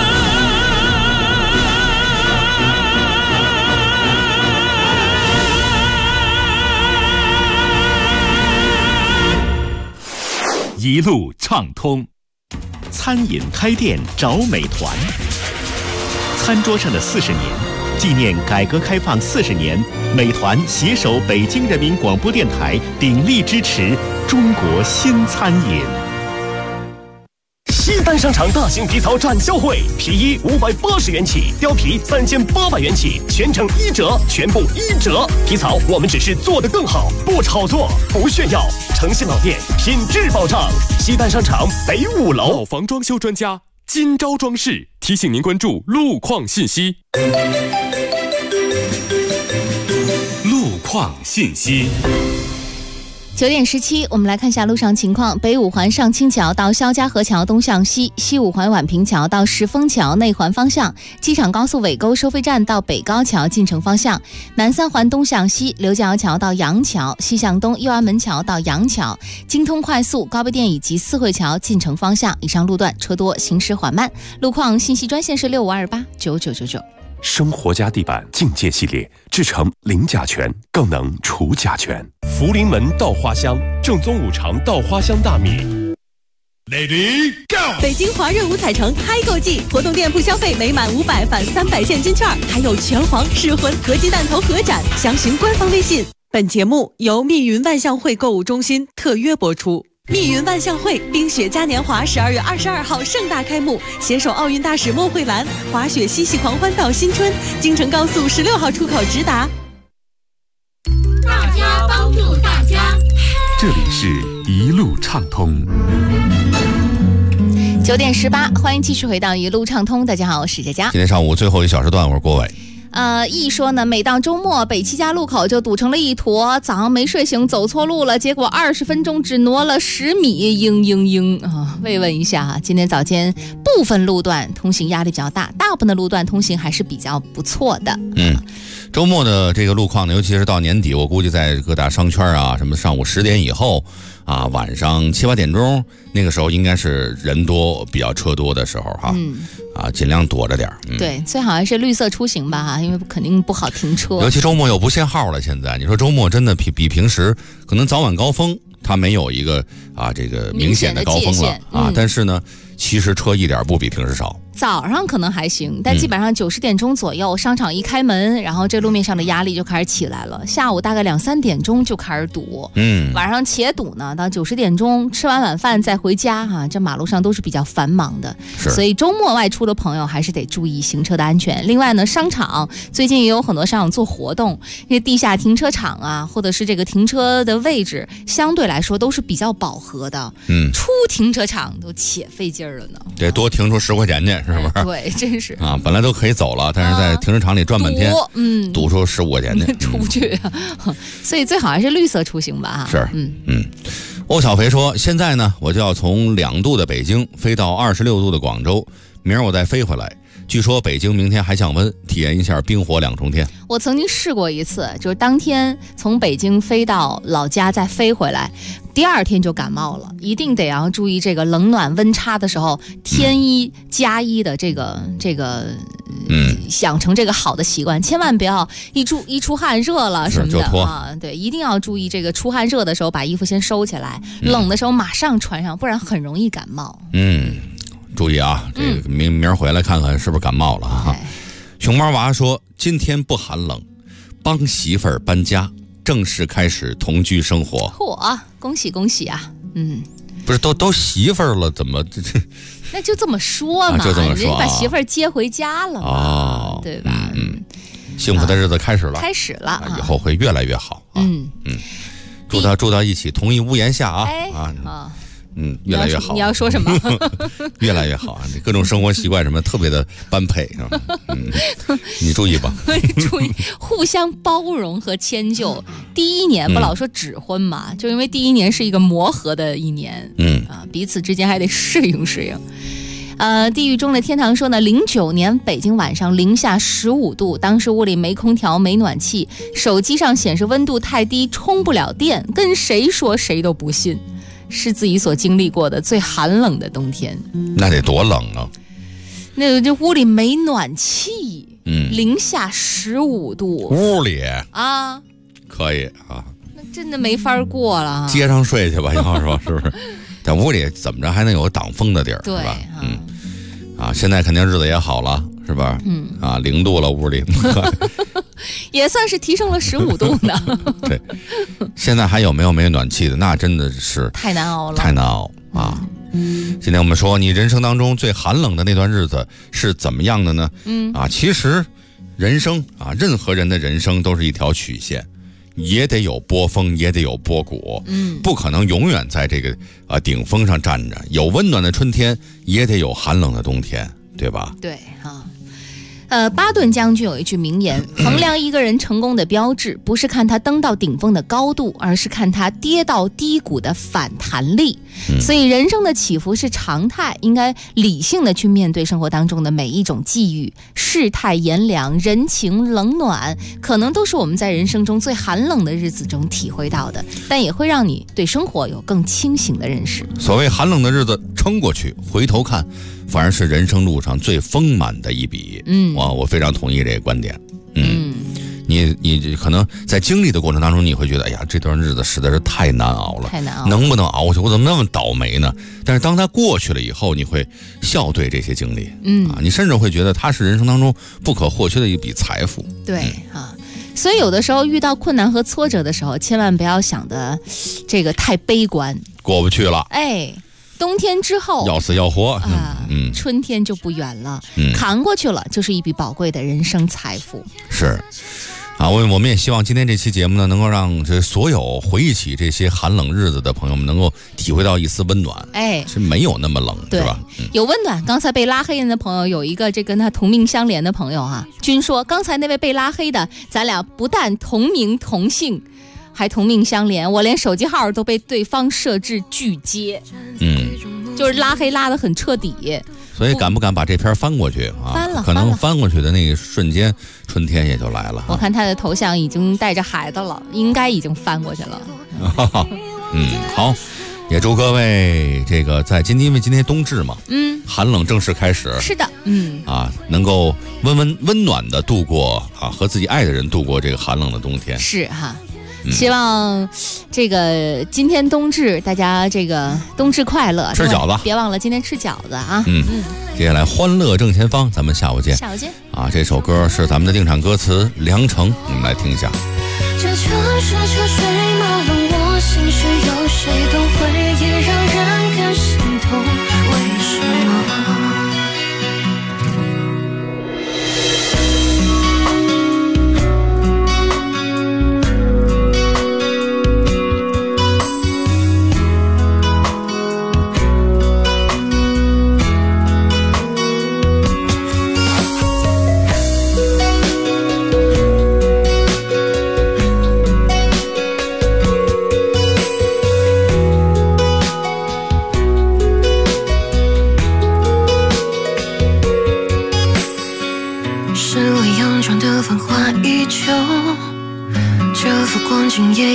一路畅通，餐饮开店找美团。餐桌上的40年，纪念改革开放40年，美团携手北京人民广播电台，鼎力支持中国新餐饮。 西单商场大型皮草展销会，皮衣580元起，貂皮3800元起，全程1折，全部1折。皮草我们只是做得更好，不炒作，不炫耀，诚信老店，品质保障。西单商场北5楼。 老房装修专家金招装饰提醒您关注路况信息。 路况信息。 9点17，我们来看一下路上情况。北五环上清桥到肖家河桥东向西，西五环宛平桥到石峰桥内环方向，机场高速尾沟收费站到北高桥进城方向，南三环东向西，刘家窑桥到杨桥，西向东右安门桥到杨桥，京通快速、高碑店以及四惠桥进城方向，以上路段车多，行驶缓慢。路况信息专线是65289999。 生活家地板境界系列，制成零甲醛，更能除甲醛。 福临门稻花香，正宗五常稻花香大米。 Lady Go！ 北京华润五彩城嗨购季，活动店铺消费每满500返300现金券，还有拳皇、噬魂、合鸡蛋头合展，详询官方微信。本节目由密云万象汇购物中心特约播出。密云万象汇冰雪嘉年华12月22号盛大开幕，携手奥运大使莫慧兰，滑雪嬉戏狂欢到新春，京城高速16号出口直达。 大家帮助大家， 这里是一路畅通。 9点18，欢迎继续回到一路畅通。大家好，我是佳佳。 今天上午最后一小时段，我是郭伟。 易说呢，每到周末，北七家路口就堵成了一坨。早上没睡醒，走错路了，结果20分钟只挪了10米，慰问一下，今天早间部分路段通行压力比较大，大部分的路段通行还是比较不错的。 周末的这个路况呢，尤其是到年底，我估计在各大商圈啊，什么上午10点以后啊，晚上7、8点钟，那个时候应该是人多、比较车多的时候哈。尽量躲着点。 对，最好还是绿色出行吧，因为肯定不好停车。 尤其周末又不限号了，现在你说周末真的比平时可能早晚高峰它没有一个这个明显的高峰了但是呢，其实车一点不比平时少。 早上可能还行，但基本上9、10点钟左右，商场一开门，然后这路面上的压力就开始起来了。下午大概2、3点钟就开始堵，晚上且堵呢，到9、10点钟吃完晚饭再回家这马路上都是比较繁忙的。所以周末外出的朋友还是得注意行车的安全。另外呢，商场最近也有很多商场做活动，因为地下停车场或者是这个停车的位置相对来说都是比较饱和的。出停车场都且费劲儿了呢， 得多停出10块钱去。是不是？ 对，真是本来都可以走了，但是在停车场里转半天，堵出15块钱去， 出不去所以最好还是绿色出行吧。 是，欧小肥说，现在呢，我就要从2度的北京飞到26度的广州，明儿我再飞回来， 据说北京明天还降温，体验一下冰火两重天。 我曾经试过一次，就是当天从北京飞到老家再飞回来，第二天就感冒了。一定得要注意这个冷暖温差的时候，添衣加衣的这个养成这个好的习惯，千万不要一出汗热了什么的啊，对，一定要注意这个出汗热的时候把衣服先收起来，冷的时候马上穿上，不然很容易感冒。 注意啊，这个明儿回来看看是不是感冒了哈。熊猫娃说今天不寒冷，帮媳妇儿搬家，正式开始同居生活。 嚯，恭喜恭喜啊！ 不是都媳妇儿了，怎么这？ 那就这么说嘛， 就这么说， 人家把媳妇儿接回家了嘛，对吧？ 幸福的日子开始了， 开始了， 以后会越来越好啊！祝他一起同一屋檐下啊！越来越好。 你要说什么？ 越来越好啊！各种生活习惯什么特别的般配，是吧？你注意吧。 注意，互相包容和迁就。第一年不老说指婚嘛，就因为第一年是一个磨合的一年，彼此之间还得适应适应。地狱中的天堂说呢，09年北京晚上零下15度，当时屋里没空调没暖气，手机上显示温度太低充不了电，跟谁说谁都不信，是自己所经历过的最寒冷的冬天。 那得多冷啊！ 那这屋里没暖气，零下15度， 屋里啊， 可以啊， 那真的没法过了。 街上睡去吧，要说是不是？在屋里怎么着还能有挡风的地儿， 对吧？现在肯定日子也好了，是吧？0度了，屋里也算是提升了15度呢。 对，现在还有没有暖气的？那真的是太难熬了， 太难熬啊！今天我们说，你人生当中最寒冷的那段日子是怎么样的呢？其实人生任何人的人生都是一条曲线。也得有波峰，也得有波谷，不可能永远在这个顶峰上站着。有温暖的春天，也得有寒冷的冬天，对吧？ 对哈。巴顿将军有一句名言：衡量一个人成功的标志，不是看他登到顶峰的高度，而是看他跌到低谷的反弹力。所以人生的起伏是常态，应该理性的去面对生活当中的每一种际遇，世态炎凉，人情冷暖，可能都是我们在人生中最寒冷的日子中体会到的，但也会让你对生活有更清醒的认识。 所谓寒冷的日子撑过去，回头看，反而是人生路上最丰满的一笔。我非常同意这个观点。你可能在经历的过程当中，你会觉得，哎呀，这段日子实在是太难熬了， 太难熬了， 能不能熬过去？我怎么那么倒霉呢？但是当它过去了以后，你会笑对这些经历，你甚至会觉得它是人生当中不可或缺的一笔财富。 对所以有的时候遇到困难和挫折的时候，千万不要想的这个太悲观， 过不去了。 冬天之后要死要活春天就不远了，扛过去了就是一笔宝贵的人生财富。 是我们也希望今天这期节目呢，能够让这所有回忆起这些寒冷日子的朋友们，能够体会到一丝温暖。是没有那么冷，是吧？ 有温暖。刚才被拉黑的朋友有一个这跟他同命相连的朋友君说，刚才那位被拉黑的，咱俩不但同名同姓，还同命相连，我连手机号都被对方设置拒接。就是拉黑拉得很彻底。 所以敢不敢把这篇翻过去翻了， 可能翻过去的那个瞬间，春天也就来了。 我看他的头像已经带着孩子了，应该已经翻过去了。 好，也祝各位这个在因为今天冬至嘛，寒冷正式开始。 是的， 能够温暖的度过和自己爱的人度过这个寒冷的冬天。 是希望这个今天冬至，大家这个冬至快乐， 吃饺子， 别忘了今天吃饺子接下来欢乐正前方，咱们下午见。 下午见这首歌是咱们的定场歌词《良辰》，我们来听一下。 这城市车水马龙，我心事有谁懂，回忆让人更心痛，为什么？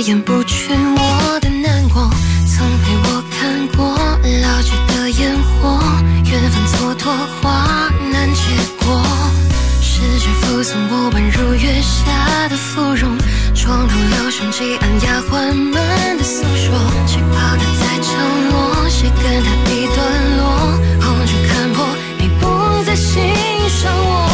掩不去我的难过，曾陪我看过老去的烟火，缘分蹉跎话难结果，世界附送我宛如月下的芙蓉，闯入留声机按压缓慢的诉说，气泡的在降落，谁跟他一段落，红尘看破，你不再欣赏我。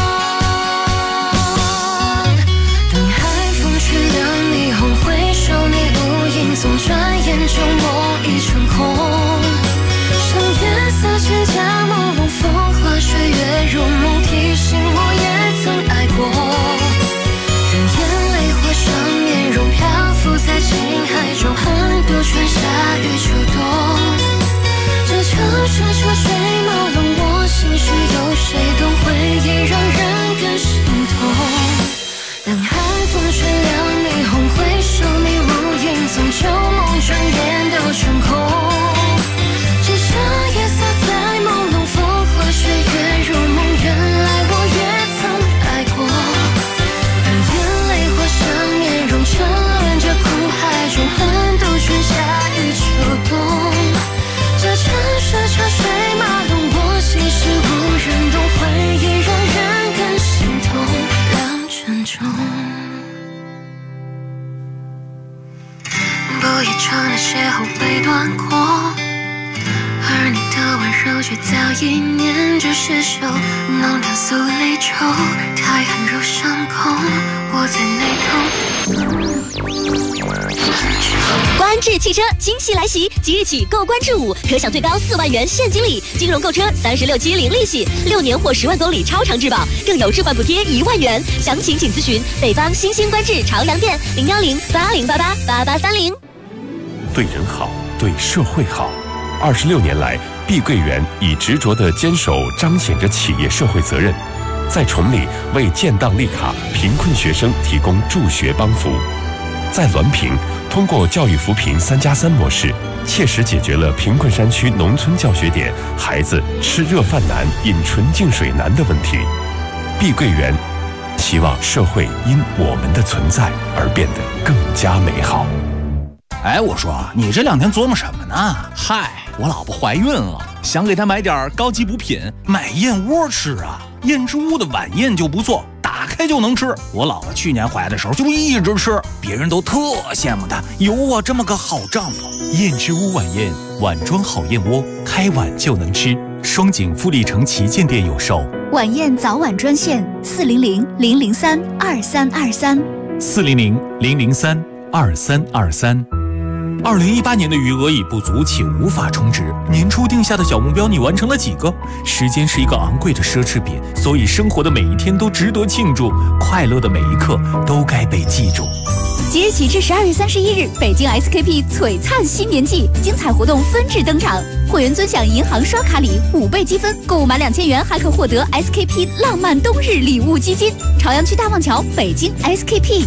等海风吹凉霓虹回首，你无影踪，转眼就梦已成空。像月色千家朦胧，风花雪月如梦，提醒我也曾爱过。任眼泪画上面容，漂浮在情海中，很多春夏与秋冬。这城市车水马龙，我心事有谁懂？回忆让人更心痛。当海风吹凉霓虹回首，你无影踪，旧梦转眼都成空。只剩夜色在朦胧，风花雪月如梦，原来我也曾爱过。让眼泪画上面容，沉沦着苦海中，横渡春夏与秋冬。这城市车水马龙，我心事无人懂，回忆让人更心痛，两沉重。不夜城的邂逅被断过，而你的温柔却早已念着失手，浓淡诉离愁，太寒如伤口，我在内痛。 观致汽车惊喜来袭，即日起购观致5可享最高4万元现金礼，金融购车36期零利息，6年或10万公里超长质保，更有置换补贴1万元。详情请咨询北方新兴观致朝阳店01080888830。 对人好，对社会好。26年来，碧桂园以执着的坚守彰显着企业社会责任，在崇礼为建档立卡贫困学生提供助学帮扶，在滦平通过教育扶贫3+3模式，切实解决了贫困山区农村教学点孩子吃热饭难、饮纯净水难的问题。碧桂园希望社会因我们的存在而变得更加美好。 哎，我说你这2天琢磨什么呢？嗨，我老婆怀孕了，想给她买点高级补品，买燕窝吃啊。燕之屋的晚宴就不错，打开就能吃。我老婆去年怀的时候就一直吃，别人都特羡慕她有我这么个好丈夫。 燕之屋晚宴，碗装好燕窝，开碗就能吃。双井富力城旗舰店有售。 晚宴早晚专线400-003-2323 400-003-2323。2018年的余额已不足，且无法充值。年初定下的小目标，你完成了几个？时间是一个昂贵的奢侈品，所以生活的每一天都值得庆祝，快乐的每一刻都该被记住。 即日起至12月31日，北京 SKP 璀璨新年季精彩活动纷至登场，会员尊享银行刷卡礼5倍积分，购物满2000元还可获得 SKP 浪漫冬日礼物基金。朝阳区大望桥，北京 SKP。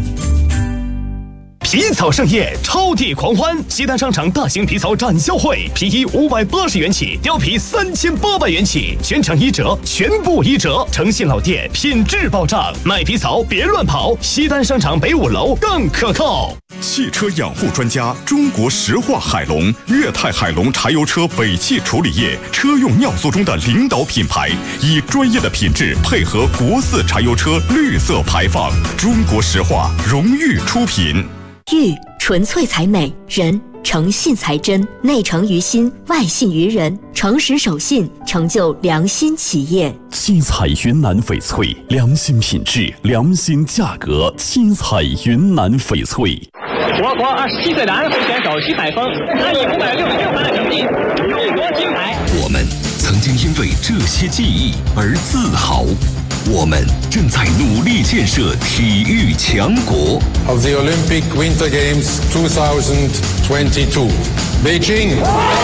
皮草盛宴，超地狂欢！西单商场大型皮草展销会，皮衣580元起，貂皮3800元起，全场1折，全部1折。诚信老店，品质保障，卖皮草别乱跑。西单商场北5楼更可靠。 汽车养护专家，中国石化海龙、粤泰海龙柴油车尾气处理液车用尿素中的领导品牌，以专业的品质配合国4柴油车绿色排放。中国石化荣誉出品。 玉纯粹才美，人诚信才真，内诚于心，外信于人，诚实守信，成就良心企业。 七彩云南翡翠，良心品质，良心价格。七彩云南翡翠。 我国27岁男会选手徐海峰，他以566分的成绩勇夺金牌。 我们曾经因为这些记忆而自豪。我们正在努力建设体育强国。 Of the Olympic Winter Games 2022, Beijing.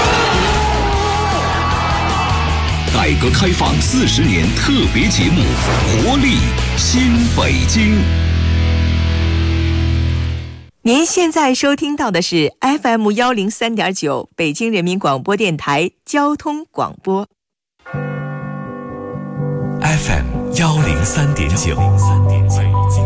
改革开放40年特别节目，活力新北京。 您现在收听到的是 FM 103.9北京人民广播电台交通广播。 FM 103.9。